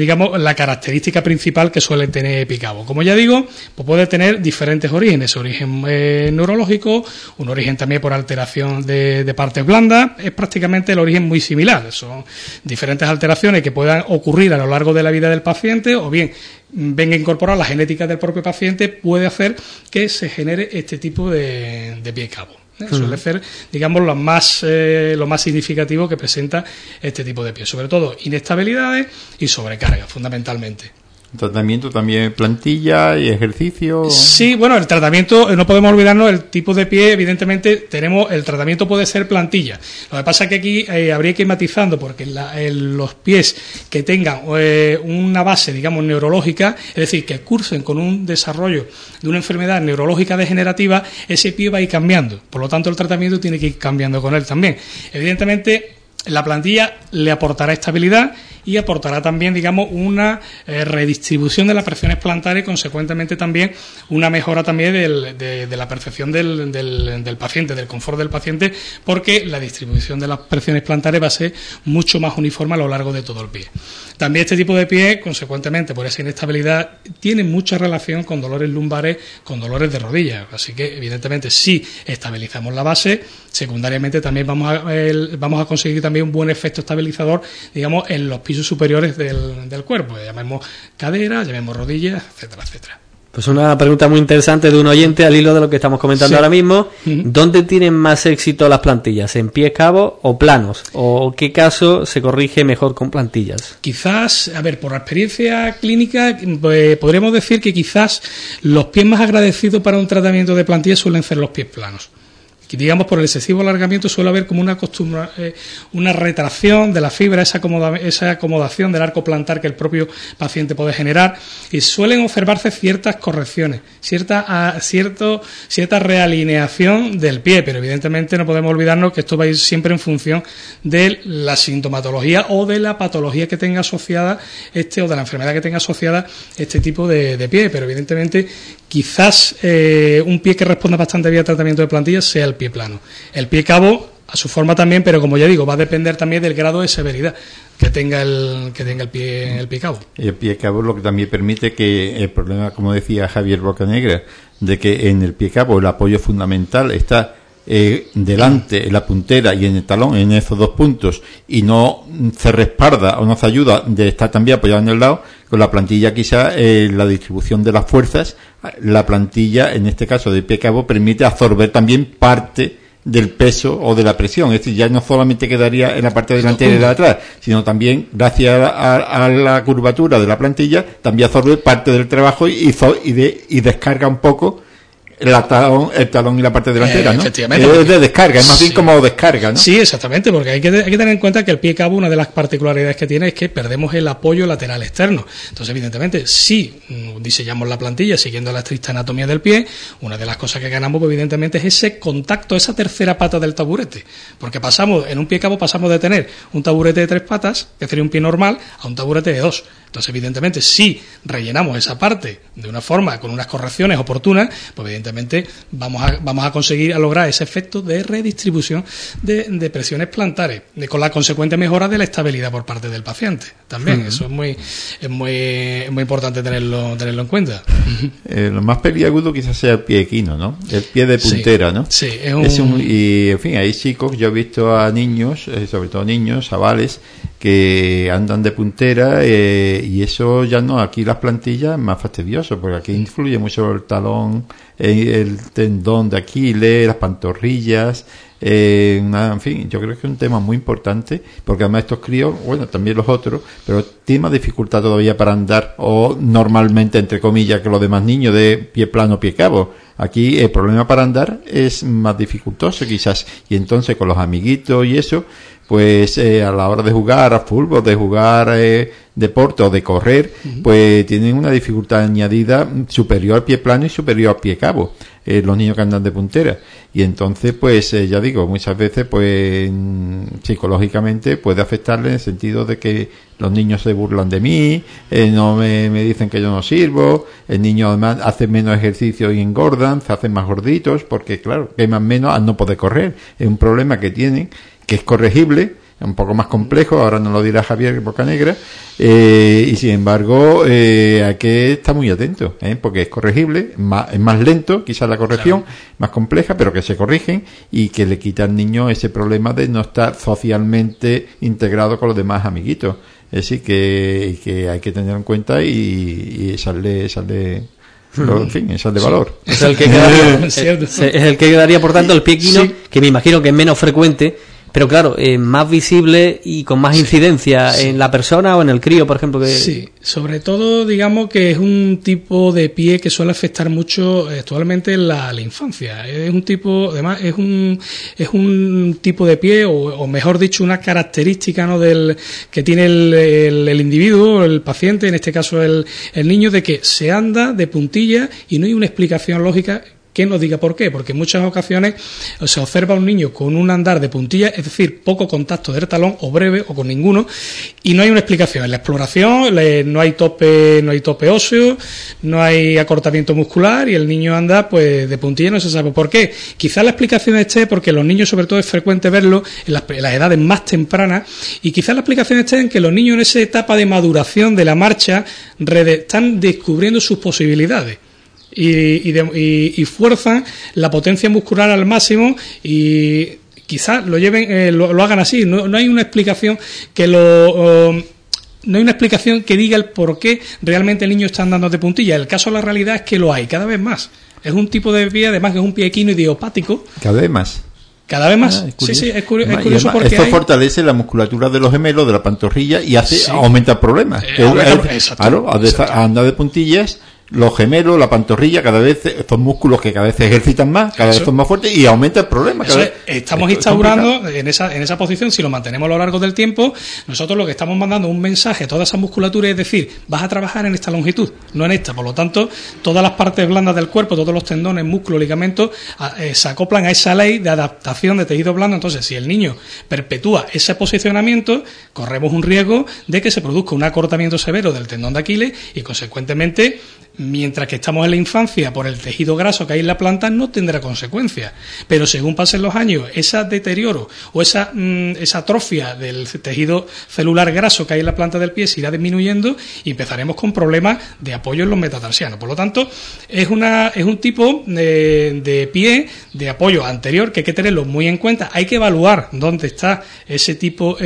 la característica principal que suele tener pie cabo. Como ya digo, pues puede tener diferentes orígenes, origen neurológico, un origen también por alteración de partes blandas, es prácticamente el origen muy similar, son diferentes alteraciones que puedan ocurrir a lo largo de la vida del paciente, o bien venga incorporada la genética del propio paciente, puede hacer que se genere este tipo de pie cabo. Suele ser, digamos, lo más significativo que presenta este tipo de pie, sobre todo inestabilidades y sobrecarga, fundamentalmente. ¿Tratamiento también plantilla y ejercicio? Sí, bueno, el tratamiento, no podemos olvidarnos, el tipo de pie, evidentemente, el tratamiento puede ser plantilla. Lo que pasa es que aquí habría que ir matizando, porque en los pies que tengan una base, digamos, neurológica, es decir, que cursen con un desarrollo de una enfermedad neurológica degenerativa, ese pie va a ir cambiando. Por lo tanto, el tratamiento tiene que ir cambiando con él también. Evidentemente, la plantilla le aportará estabilidad y aportará también, digamos, una redistribución de las presiones plantares y, consecuentemente, también una mejora también de la percepción del paciente, del confort del paciente, porque la distribución de las presiones plantares va a ser mucho más uniforme a lo largo de todo el pie. También este tipo de pie, consecuentemente, por esa inestabilidad, tiene mucha relación con dolores lumbares, con dolores de rodillas. Así que, evidentemente, si estabilizamos la base, secundariamente también vamos a conseguir también un buen efecto estabilizador, digamos, en los pisos superiores del cuerpo. Llamemos cadera, llamemos rodillas, etcétera, etcétera. Pues una pregunta muy interesante de un oyente al hilo de lo que estamos comentando ahora mismo. ¿Dónde tienen más éxito las plantillas? ¿En pies cabos o planos? ¿O qué caso se corrige mejor con plantillas? Quizás, por la experiencia clínica, podríamos decir que quizás los pies más agradecidos para un tratamiento de plantillas suelen ser los pies planos. Digamos, por el excesivo alargamiento suele haber como una retracción de la fibra, esa acomodación del arco plantar que el propio paciente puede generar, y suelen observarse ciertas correcciones, cierta realineación del pie, pero evidentemente no podemos olvidarnos que esto va a ir siempre en función de la sintomatología o de la patología que tenga asociada o de la enfermedad que tenga asociada este tipo de pie, pero evidentemente quizás un pie que responda bastante bien al tratamiento de plantillas sea el pie plano. El pie cabo, a su forma también, pero como ya digo, va a depender también del grado de severidad que tenga el pie cabo. El pie cabo es lo que también permite que el problema, como decía Javier Bocanegra, de que en el pie cabo el apoyo fundamental está delante, en la puntera y en el talón, en esos dos puntos, y no se respalda o no se ayuda de estar también apoyado en el lado. Con la plantilla, quizá la distribución de las fuerzas, la plantilla, en este caso de pie cabo, permite absorber también parte del peso o de la presión. Es decir, ya no solamente quedaría en la parte delantera y de atrás, sino también, gracias a la curvatura de la plantilla, también absorbe parte del trabajo y descarga un poco el talón y la parte delantera, ¿no? Efectivamente. Es de descarga, es más bien como descarga, ¿no? Sí, exactamente, porque hay que tener en cuenta que el pie cabo, una de las particularidades que tiene es que perdemos el apoyo lateral externo. Entonces, evidentemente, si diseñamos la plantilla siguiendo la estricta anatomía del pie, una de las cosas que ganamos, pues, evidentemente, es ese contacto, esa tercera pata del taburete. Porque en un pie cabo pasamos de tener un taburete de 3 patas, que sería un pie normal, a un taburete de 2. Entonces, evidentemente, si rellenamos esa parte de una forma, con unas correcciones oportunas, pues evidentemente vamos a conseguir lograr ese efecto de redistribución de presiones plantares, con la consecuente mejora de la estabilidad por parte del paciente. También, eso es muy importante tenerlo en cuenta. Lo más peliagudo quizás sea el pie equino, ¿no? El pie de puntera, ¿no? Sí, y, en fin, hay chicos, yo he visto a niños, sobre todo niños, chavales, que andan de puntera y eso ya no, aquí las plantillas es más fastidioso, porque aquí influye mucho el talón, el tendón de Aquiles, las pantorrillas, en fin, yo creo que es un tema muy importante, porque además estos críos, bueno, también los otros, pero tienen más dificultad todavía para andar, o normalmente, entre comillas, que los demás niños de pie plano, pie cabo. Aquí el problema para andar es más dificultoso quizás, y entonces con los amiguitos y eso, pues a la hora de jugar a fútbol, de jugar deporte o de correr, pues tienen una dificultad añadida superior al pie plano y superior al pie cabo, los niños que andan de puntera. Y entonces, pues ya digo, muchas veces pues psicológicamente puede afectarle en el sentido de que los niños se burlan de mí, no me dicen que yo no sirvo, el niño además hace menos ejercicio y engordan, se hacen más gorditos, porque claro, queman menos al no poder correr. Es un problema que tienen, que es corregible, un poco más complejo, ahora nos lo dirá Javier Bocanegra, y sin embargo hay que estar muy atento, porque es corregible, es más lento quizás la corrección, claro, más compleja, pero que se corrigen y que le quita al niño ese problema de no estar socialmente integrado con los demás amiguitos. Es decir, que hay que tener en cuenta y echarle en fin, esa de valor. Es el que quedaría, por tanto, el pie equino, sí, que me imagino que es menos frecuente, pero claro, más visible y con más incidencia en la persona o en el crío, por ejemplo. Sí, sobre todo, digamos que es un tipo de pie que suele afectar mucho actualmente en la infancia. Es un tipo, además, es un tipo de pie, o mejor dicho, una característica, ¿no?, que tiene el individuo, el paciente, en este caso el niño, de que se anda de puntilla y no hay una explicación lógica que nos diga por qué, porque en muchas ocasiones se observa a un niño con un andar de puntilla, es decir, poco contacto del talón, o breve, o con ninguno, y no hay una explicación. En la exploración no hay tope óseo, no hay acortamiento muscular, y el niño anda pues de puntilla, no se sabe por qué. Quizás la explicación esté porque los niños, sobre todo, es frecuente verlo en las edades más tempranas, y quizás la explicación esté en que los niños en esa etapa de maduración de la marcha están descubriendo sus posibilidades. Y fuerzan la potencia muscular al máximo, y quizás lo lleven, lo hagan así. No hay una explicación no hay una explicación que diga el por qué realmente el niño está andando de puntilla. El caso de la realidad es que lo hay cada vez más. Es un tipo de pie, además, que es un pie equino idiopático. Cada vez más. Cada vez más. Sí, es curioso porque esto fortalece la musculatura de los gemelos, de la pantorrilla, y aumenta el problema. Claro, anda de puntillas. Los gemelos, la pantorrilla, cada vez son músculos que cada vez se ejercitan más, cada vez son más fuertes, y aumenta el problema. Estamos instaurando en esa posición, si lo mantenemos a lo largo del tiempo, nosotros lo que estamos mandando un mensaje a toda esa musculatura, es decir, vas a trabajar en esta longitud, no en esta. Por lo tanto, todas las partes blandas del cuerpo, todos los tendones, músculos, ligamentos, se acoplan a esa ley de adaptación de tejido blando. Entonces, si el niño perpetúa ese posicionamiento, corremos un riesgo de que se produzca un acortamiento severo del tendón de Aquiles y, consecuentemente, mientras que estamos en la infancia, por el tejido graso que hay en la planta, no tendrá consecuencias. Pero según pasen los años, ese deterioro o esa atrofia del tejido celular graso que hay en la planta del pie se irá disminuyendo, y empezaremos con problemas de apoyo en los metatarsianos. Por lo tanto, es un tipo de pie de apoyo anterior que hay que tenerlo muy en cuenta. Hay que evaluar dónde está ese tipo,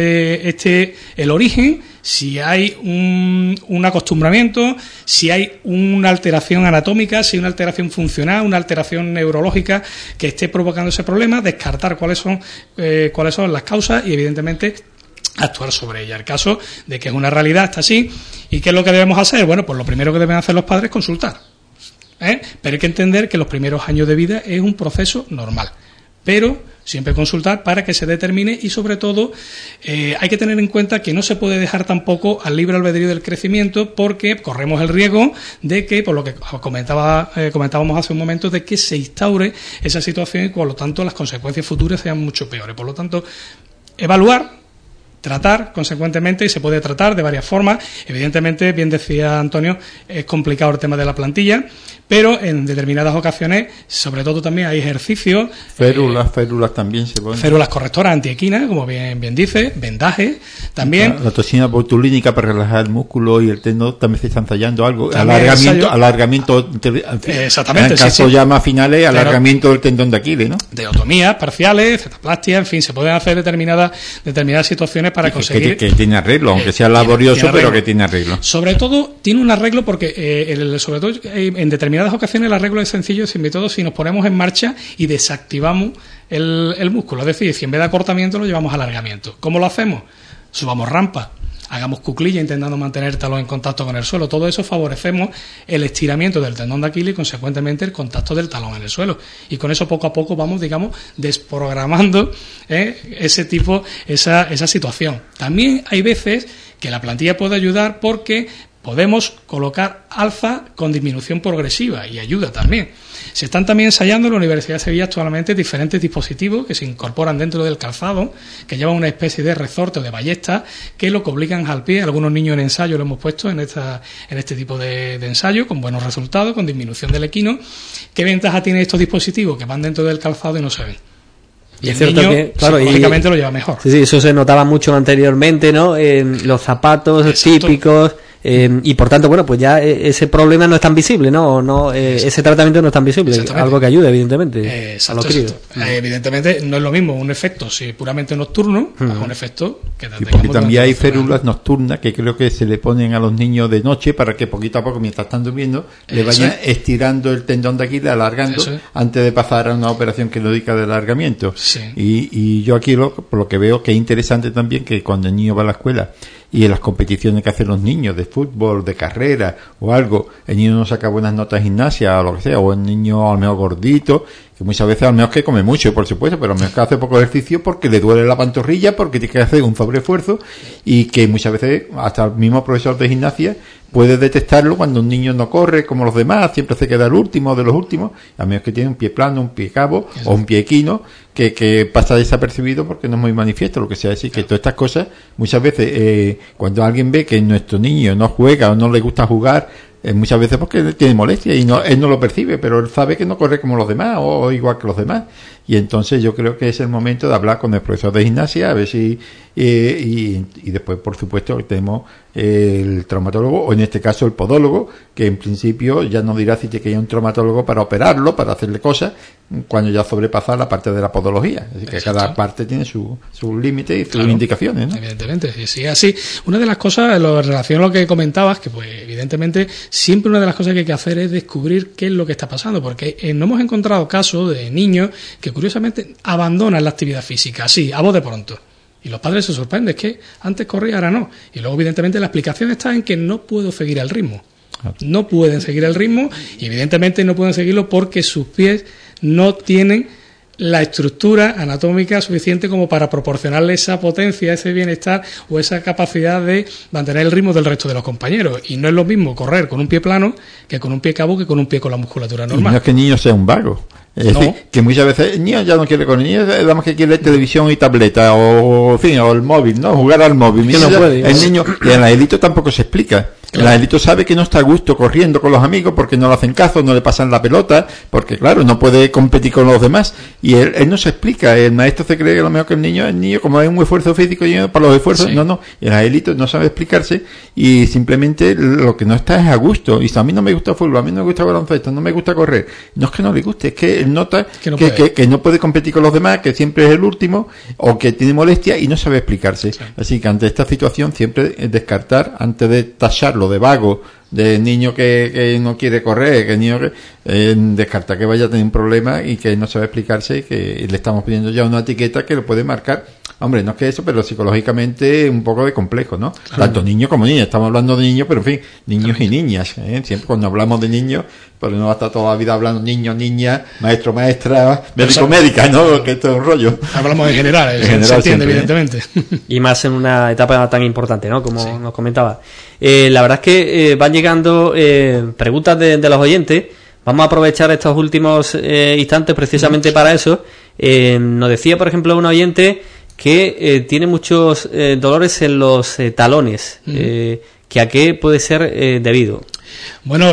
el origen, si hay un acostumbramiento, si hay una alteración anatómica, si hay una alteración funcional, una alteración neurológica que esté provocando ese problema, descartar cuáles son las causas y, evidentemente, actuar sobre ella. El caso de que es una realidad, está así. ¿Y qué es lo que debemos hacer? Bueno, pues lo primero que deben hacer los padres es consultar. Pero hay que entender que los primeros años de vida es un proceso normal. Pero siempre consultar para que se determine, y sobre todo hay que tener en cuenta que no se puede dejar tampoco al libre albedrío del crecimiento, porque corremos el riesgo de que, por lo que comentábamos hace un momento, de que se instaure esa situación y por lo tanto las consecuencias futuras sean mucho peores. Por lo tanto, evaluar, tratar consecuentemente, y se puede tratar de varias formas. Evidentemente, bien decía Antonio, es complicado el tema de la plantilla, pero en determinadas ocasiones, sobre todo también hay ejercicios. Férulas también se ponen. Férulas correctoras, antiequinas, como bien dice, vendaje también. La toxina botulínica para relajar el músculo y el tendón también se está ensayando algo. También Alargamiento. Exactamente. En casos ya más finales, alargamiento del tendón de Aquiles, ¿no? De otomías parciales, cetaplastia, en fin, se pueden hacer determinadas situaciones para conseguir. Que tiene arreglo, aunque sea laborioso, pero que tiene arreglo. Sobre todo, tiene un arreglo porque, sobre todo, en determinadas ocasiones el arreglo es sencillo, sobre todo si nos ponemos en marcha y desactivamos el músculo. Es decir, si en vez de acortamiento lo llevamos a alargamiento. ¿Cómo lo hacemos? Subamos rampa, hagamos cuclilla intentando mantener el talón en contacto con el suelo. Todo eso favorecemos el estiramiento del tendón de Aquiles y consecuentemente el contacto del talón en el suelo. Y con eso poco a poco vamos, digamos, desprogramando esa situación. También hay veces que la plantilla puede ayudar porque podemos colocar alza con disminución progresiva y ayuda también. Se están también ensayando en la Universidad de Sevilla actualmente diferentes dispositivos que se incorporan dentro del calzado, que llevan una especie de resorte o de ballesta que lo obligan al pie. Algunos niños en ensayo lo hemos puesto en este tipo de ensayo con buenos resultados, con disminución del equino. ¿Qué ventaja tienen estos dispositivos? Que van dentro del calzado y no se ven. Y es el cierto niño, que, claro, psicológicamente lo lleva mejor. Sí, eso se notaba mucho anteriormente, ¿no? En los zapatos típicos. Y por tanto, bueno, pues ya ese problema no es tan visible, ¿no? Ese tratamiento no es tan visible, algo que ayuda, evidentemente, a los críos. Evidentemente no es lo mismo un efecto puramente nocturno a un efecto que porque también hay férulas nocturnas que creo que se le ponen a los niños de noche para que poquito a poco, mientras están durmiendo, le vayan estirando el tendón de Aquiles, alargando, antes de pasar a una operación quirúrgica de alargamiento. Sí. Y yo aquí por lo que veo que es interesante también que cuando el niño va a la escuela y en las competiciones que hacen los niños de fútbol, de carrera o algo, el niño no saca buenas notas en gimnasia o lo que sea, o el niño al menos gordito, que muchas veces al menos que come mucho, por supuesto, pero al menos que hace poco ejercicio porque le duele la pantorrilla, porque tiene que hacer un sobreesfuerzo, y que muchas veces hasta el mismo profesor de gimnasia puede detectarlo cuando un niño no corre como los demás, siempre se queda el último de los últimos, a menos que tiene un pie plano, un pie cabo o un pie equino, que pasa desapercibido porque no es muy manifiesto, lo que sea. Así que todas estas cosas, muchas veces, cuando alguien ve que nuestro niño no juega o no le gusta jugar, muchas veces porque tiene molestia y él no lo percibe, pero él sabe que no corre como los demás o igual que los demás. Y entonces yo creo que es el momento de hablar con el profesor de gimnasia, a ver si y después, por supuesto, tenemos el traumatólogo, o en este caso el podólogo, que en principio ya nos dirá si tiene que ir a un traumatólogo para operarlo, para hacerle cosas, cuando ya sobrepasa la parte de la podología. Así que cada parte tiene su límite y sus indicaciones, ¿no? Evidentemente, sí, así. Una de las cosas, en relación a lo que comentabas, que pues evidentemente siempre una de las cosas que hay que hacer es descubrir qué es lo que está pasando, porque no hemos encontrado casos de niños que curiosamente abandonan la actividad física, así, a voz de pronto. Y los padres se sorprenden, es que antes corría, ahora no. Y luego, evidentemente, la explicación está en que no puedo seguir el ritmo. No pueden seguir el ritmo y, evidentemente, no pueden seguirlo porque sus pies no tienen la estructura anatómica suficiente como para proporcionarle esa potencia, ese bienestar o esa capacidad de mantener el ritmo del resto de los compañeros. Y no es lo mismo correr con un pie plano que con un pie cabo que con un pie con la musculatura normal. Y no es que el niño sea un vago. Es decir, que muchas veces el niño ya no quiere correr, el niño nada más que quiere televisión y tableta o en fin, o el móvil, ¿no? Jugar al móvil. No puede, el niño, y en la élite tampoco se explica. Claro. El élite sabe que no está a gusto corriendo con los amigos porque no le hacen caso, no le pasan la pelota, porque claro, no puede competir con los demás. Y él no se explica. El maestro se cree que lo mejor que el niño, como hay un esfuerzo físico para los esfuerzos, no. Y el élite no sabe explicarse y simplemente lo que no está es a gusto. Y si a mí no me gusta el fútbol, a mí no me gusta el baloncesto, no me gusta correr. No es que no le guste, es que él nota que no puede competir con los demás, que siempre es el último o que tiene molestia y no sabe explicarse. Sí. Así que ante esta situación siempre descartar, antes de tacharlo de vago, de niño que no quiere correr, que niño que descartar que vaya a tener un problema y que no sabe explicarse y que le estamos pidiendo ya una etiqueta que lo puede marcar. Hombre, no es que eso, pero psicológicamente un poco de complejo, ¿no? Claro. Tanto niños como niñas. Estamos hablando de niños, pero en fin, niños y niñas. Siempre cuando hablamos de niños, pues no va a estar toda la vida hablando niños, niñas, maestro, maestra, médico, médica, ¿no? Que esto es un rollo. Hablamos en general, se entiende, siempre, evidentemente. Y más en una etapa tan importante, ¿no? Como nos comentaba. La verdad es que van llegando preguntas de los oyentes. Vamos a aprovechar estos últimos instantes precisamente para eso. Nos decía, por ejemplo, un oyente que tiene muchos dolores en los talones. ¿Que a qué puede ser debido? Bueno,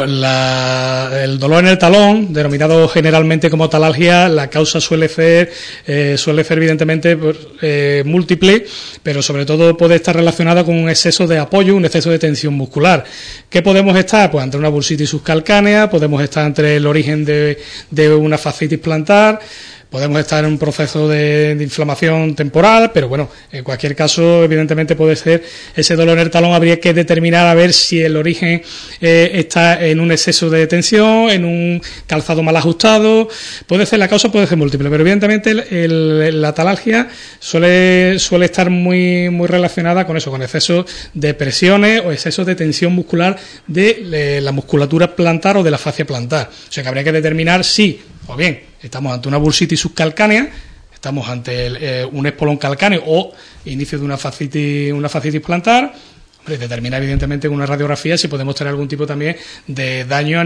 el dolor en el talón, denominado generalmente como talalgia, la causa suele ser evidentemente múltiple, pero sobre todo puede estar relacionada con un exceso de apoyo, un exceso de tensión muscular. ¿Qué podemos estar? Pues ante una bursitis subcalcánea, podemos estar entre el origen de una fascitis plantar, podemos estar en un proceso de inflamación temporal, pero bueno, en cualquier caso, evidentemente puede ser ese dolor en el talón. Habría que determinar a ver si el origen está en un exceso de tensión, en un calzado mal ajustado. La causa puede ser múltiple, pero evidentemente la talalgia suele estar muy, muy relacionada con eso, con exceso de presiones o exceso de tensión muscular de la musculatura plantar o de la fascia plantar. O sea que habría que determinar si, o bien, estamos ante una bursitis subcalcánea, estamos ante un espolón calcáneo o inicio de una fascitis plantar. Hombre, determina evidentemente con una radiografía si podemos tener algún tipo también de daño a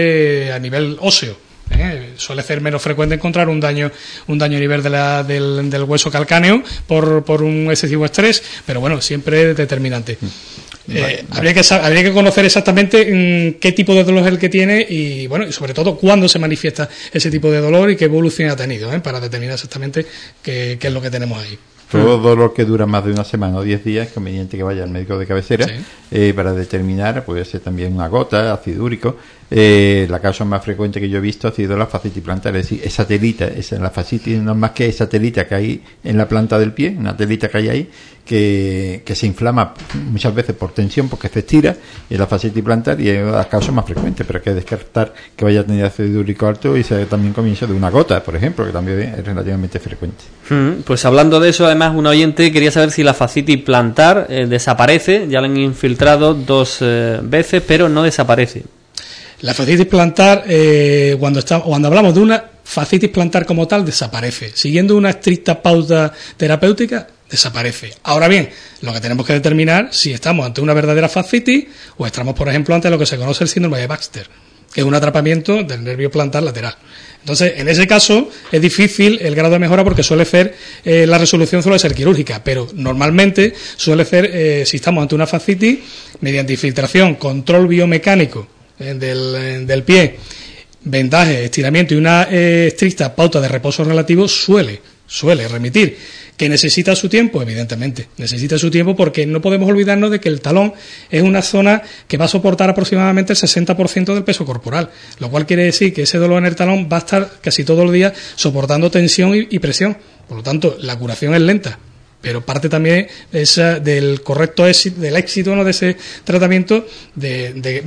nivel óseo. Suele ser menos frecuente encontrar un daño a nivel del hueso calcáneo por un excesivo estrés, pero bueno, siempre es determinante. Habría que conocer exactamente qué tipo de dolor es el que tiene y bueno, y sobre todo cuándo se manifiesta ese tipo de dolor y qué evolución ha tenido, para determinar exactamente qué es lo que tenemos ahí. Todo dolor que dura más de una semana o 10 días es conveniente que vaya al médico de cabecera, sí, para determinar, puede ser también una gota, ácido úrico. La causa más frecuente que yo he visto ha sido la fascitis plantar, es decir, esa telita, la fascitis no es más que esa telita que hay en la planta del pie, una telita que hay ahí, que se inflama muchas veces por tensión, porque se estira, y la fascitis plantar, y es la causa más frecuente, pero hay que descartar que vaya a tener ácido úrico alto y sea también comienzo de una gota, por ejemplo, que también es relativamente frecuente. Pues hablando de eso, además, un oyente quería saber si la fascitis plantar desaparece. Ya la han infiltrado 2 veces, pero no desaparece. La fascitis plantar, cuando hablamos de una fascitis plantar como tal, desaparece. Siguiendo una estricta pauta terapéutica, desaparece. Ahora bien, lo que tenemos que determinar si estamos ante una verdadera fascitis o estamos, por ejemplo, ante lo que se conoce el síndrome de Baxter, que es un atrapamiento del nervio plantar lateral. Entonces, en ese caso es difícil el grado de mejora porque la resolución suele ser quirúrgica, pero normalmente suele ser, si estamos ante una fascitis, mediante infiltración, control biomecánico del pie, vendaje, estiramiento y una estricta pauta de reposo relativo, suele remitir. ¿Que necesita su tiempo? Evidentemente, necesita su tiempo porque no podemos olvidarnos de que el talón es una zona que va a soportar aproximadamente el 60% del peso corporal, lo cual quiere decir que ese dolor en el talón va a estar casi todo el día soportando tensión y presión. Por lo tanto, la curación es lenta, pero parte también del correcto éxito, del éxito, ¿no?, de ese tratamiento, de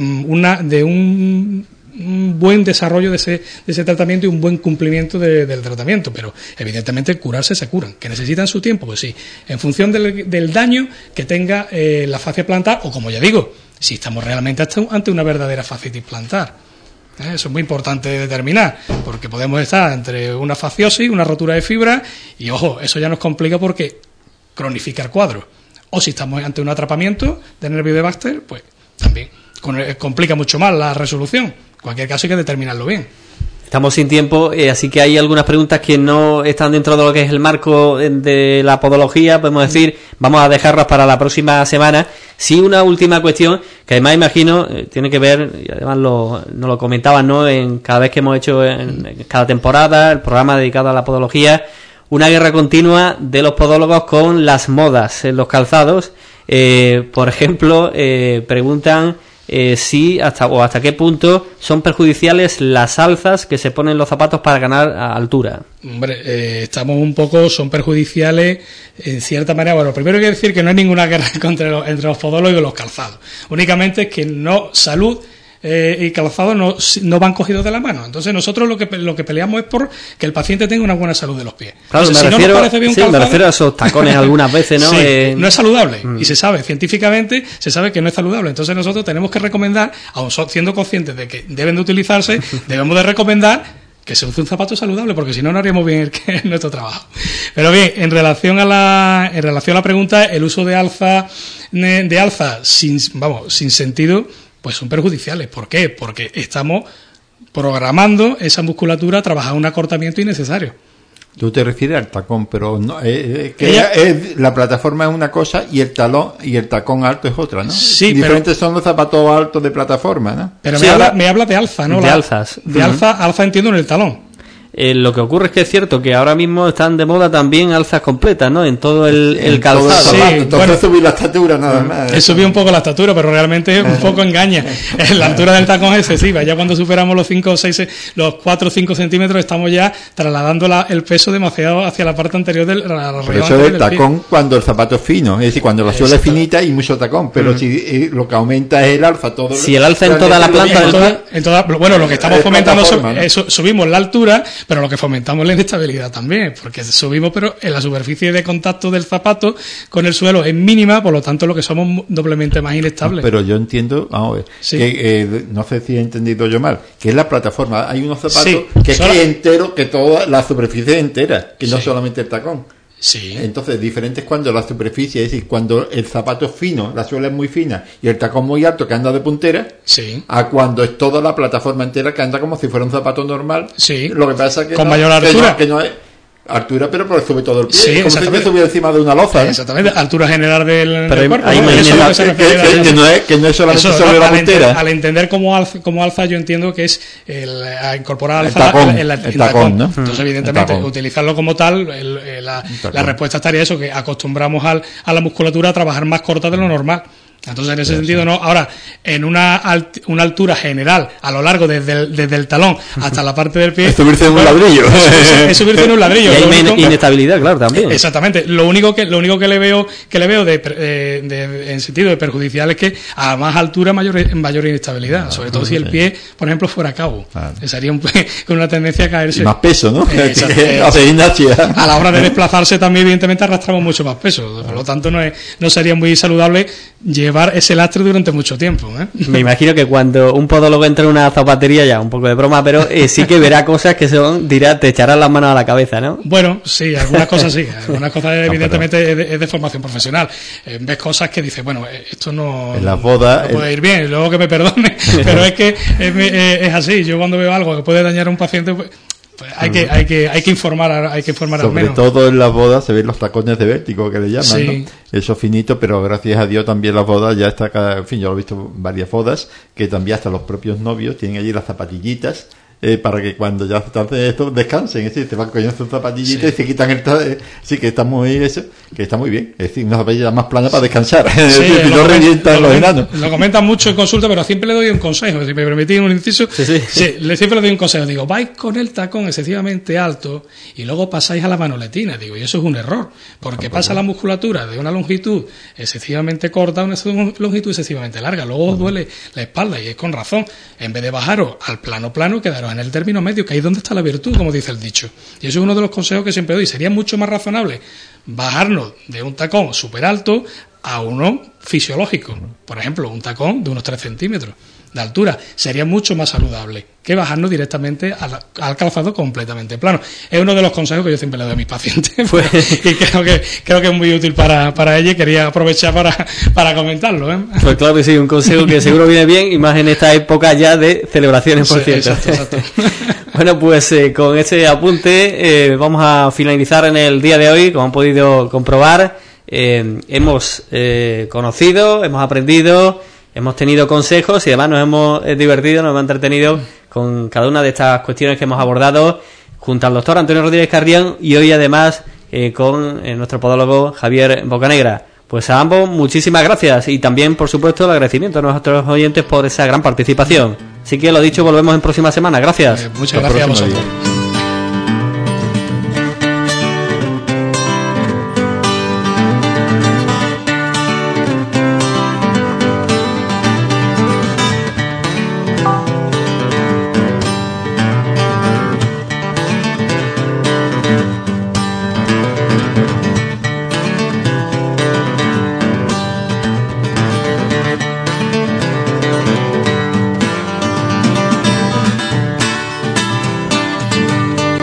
un buen desarrollo de ese tratamiento y un buen cumplimiento del tratamiento. Pero evidentemente curarse se curan. ¿Que necesitan su tiempo? Pues sí, en función del daño que tenga la fascia plantar, o como ya digo, si estamos realmente ante una verdadera fascitis plantar. Eso es muy importante determinar, porque podemos estar entre una fasciosis, una rotura de fibra, y ojo, eso ya nos complica porque cronifica el cuadro. O si estamos ante un atrapamiento del nervio de Baxter, pues también complica mucho más la resolución. En cualquier caso hay que determinarlo bien. Estamos sin tiempo, así que hay algunas preguntas que no están dentro de lo que es el marco de la podología, podemos decir, vamos a dejarlas para la próxima semana. Sí, una última cuestión, que además imagino tiene que ver, y además nos lo comentaban, ¿no?, en cada vez que hemos hecho en cada temporada, el programa dedicado a la podología, una guerra continua de los podólogos con las modas en los calzados. Por ejemplo, preguntan si hasta qué punto son perjudiciales las alzas que se ponen los zapatos para ganar altura. Hombre, son perjudiciales en cierta manera. Bueno, primero hay que decir que no hay ninguna guerra entre los podólogos y los calzados. Únicamente es que salud y calzado no van cogidos de la mano. Entonces nosotros lo que peleamos es por que el paciente tenga una buena salud de los pies. Claro, entonces, me refiero a esos tacones algunas veces, ¿no? Sí, no es saludable. Y se sabe, científicamente se sabe que no es saludable. Entonces nosotros tenemos que recomendar, aun siendo conscientes de que deben de utilizarse, debemos de recomendar que se use un zapato saludable, porque si no, no haríamos bien nuestro trabajo. Pero bien, en relación a la pregunta, el uso de alza sin sentido, pues son perjudiciales. ¿Por qué? Porque estamos programando esa musculatura a trabajar un acortamiento innecesario. Tú te refieres al tacón, pero no, la plataforma es una cosa y el talón y el tacón alto es otra, ¿no? Sí, diferentes son los zapatos altos de plataforma, ¿no? Pero sí, me habla de alza, ¿no? De alzas. De alza entiendo en el talón. Lo que ocurre es que es cierto que ahora mismo están de moda también alzas completas, ¿no? En todo el calzado. Sí, entonces subir la estatura nada más. He subido un poco la estatura, pero realmente un poco engaña. La altura del tacón es excesiva. Ya cuando superamos los 5 o 6, los 4 o 5 centímetros, estamos ya trasladando el peso demasiado hacia la parte anterior del Por eso es el tacón cuando el zapato es fino, es decir, cuando la suela es finita y mucho tacón, pero si lo que aumenta es el alza, todo. Si el alza en toda la planta del pie. Bueno, lo que estamos fomentando subimos la altura, pero lo que fomentamos es la inestabilidad también, porque subimos, pero en la superficie de contacto del zapato con el suelo es mínima, por lo tanto lo que somos doblemente más inestables. Pero yo entiendo, vamos a ver, que no sé si he entendido yo mal, que es la plataforma, hay unos zapatos que es entero, que toda la superficie es entera, que no solamente el tacón. Sí. Entonces, diferente es cuando la superficie, es decir, cuando el zapato es fino, la suela es muy fina y el tacón muy alto que anda de puntera, a cuando es toda la plataforma entera que anda como si fuera un zapato normal. Sí. Lo que pasa es que con mayor altura. Que no es altura, pero sube todo el pie. Sí, como si subiera encima de una loza. Exactamente, altura general del cuerpo. Ahí que no es solamente sobre la puntera. Al entender cómo alza, yo entiendo que es a incorporar alza el tacón, ¿no? Entonces, evidentemente, utilizarlo como tal, la respuesta estaría eso, que acostumbramos a la musculatura a trabajar más corta de lo normal. Entonces, en ese sentido, no. Ahora, en una altura general, a lo largo desde el talón hasta la parte del pie... Es subirse en un ladrillo. Es subirse en un ladrillo. Y hay inestabilidad, claro, también. Exactamente. Lo único que le veo en sentido de perjudicial es que a más altura mayor inestabilidad. Sobre todo si el pie, por ejemplo, fuera cabo. Sería con una tendencia a caerse. Y más peso, ¿no? Hace gimnasia. A la hora de desplazarse también, evidentemente, arrastramos mucho más peso. Por lo tanto, no sería muy saludable llevar ese lastre durante mucho tiempo, ¿eh? Me imagino que cuando un podólogo entra en una zapatería, ya un poco de broma, pero sí que verá cosas que te echarán las manos a la cabeza, ¿no? Bueno, sí, algunas cosas sí, algunas cosas evidentemente es de formación profesional. Ves cosas que dices, bueno, esto no, en las bodas, no puede ir bien, luego que me perdone, pero es que es así. Yo cuando veo algo que puede dañar a un paciente, pues hay que informar al menos. Sobre todo en las bodas se ven los tacones de vértigo que le llaman, ¿no? Eso finito, pero gracias a Dios también las bodas ya está, en fin, yo lo he visto en varias bodas, que también hasta los propios novios tienen allí las zapatillitas, para que cuando ya están esto descansen, es decir, te van cogiendo sus zapatillitas y se quitan sí, que está muy bien, es decir, una zapatilla más plana para descansar, no revientan los enanos. Lo comentan mucho en consulta, pero siempre le doy un consejo, si me permitís un inciso, siempre le doy un consejo, digo, vais con el tacón excesivamente alto y luego pasáis a la manoletina, digo, y eso es un error, porque pasa la musculatura de una longitud excesivamente corta a una longitud excesivamente larga, luego os duele la espalda, y es con razón, en vez de bajaros al plano, quedaros en el término medio, que ahí es donde está la virtud, como dice el dicho. Y eso es uno de los consejos que siempre doy. Sería mucho más razonable bajarnos de un tacón súper alto a uno fisiológico. Por ejemplo, un tacón de unos 3 centímetros de altura. Sería mucho más saludable que bajarnos directamente al calzado completamente plano. Es uno de los consejos que yo siempre le doy a mis pacientes. Y creo que es muy útil para ella, y quería aprovechar para comentarlo, ¿eh? Pues claro que sí, un consejo que seguro viene bien, y más en esta época ya de celebraciones, por cierto. Exacto. Bueno, pues con este apunte vamos a finalizar en el día de hoy. Como han podido comprobar, hemos conocido, hemos aprendido, hemos tenido consejos y además nos hemos divertido, nos hemos entretenido con cada una de estas cuestiones que hemos abordado junto al doctor Antonio Rodríguez Carrión, y hoy además con nuestro podólogo Javier Bocanegra. Pues a ambos muchísimas gracias, y también por supuesto el agradecimiento a nuestros oyentes por esa gran participación. Así que lo dicho, volvemos en próxima semana. Gracias. Muchas gracias a vosotros.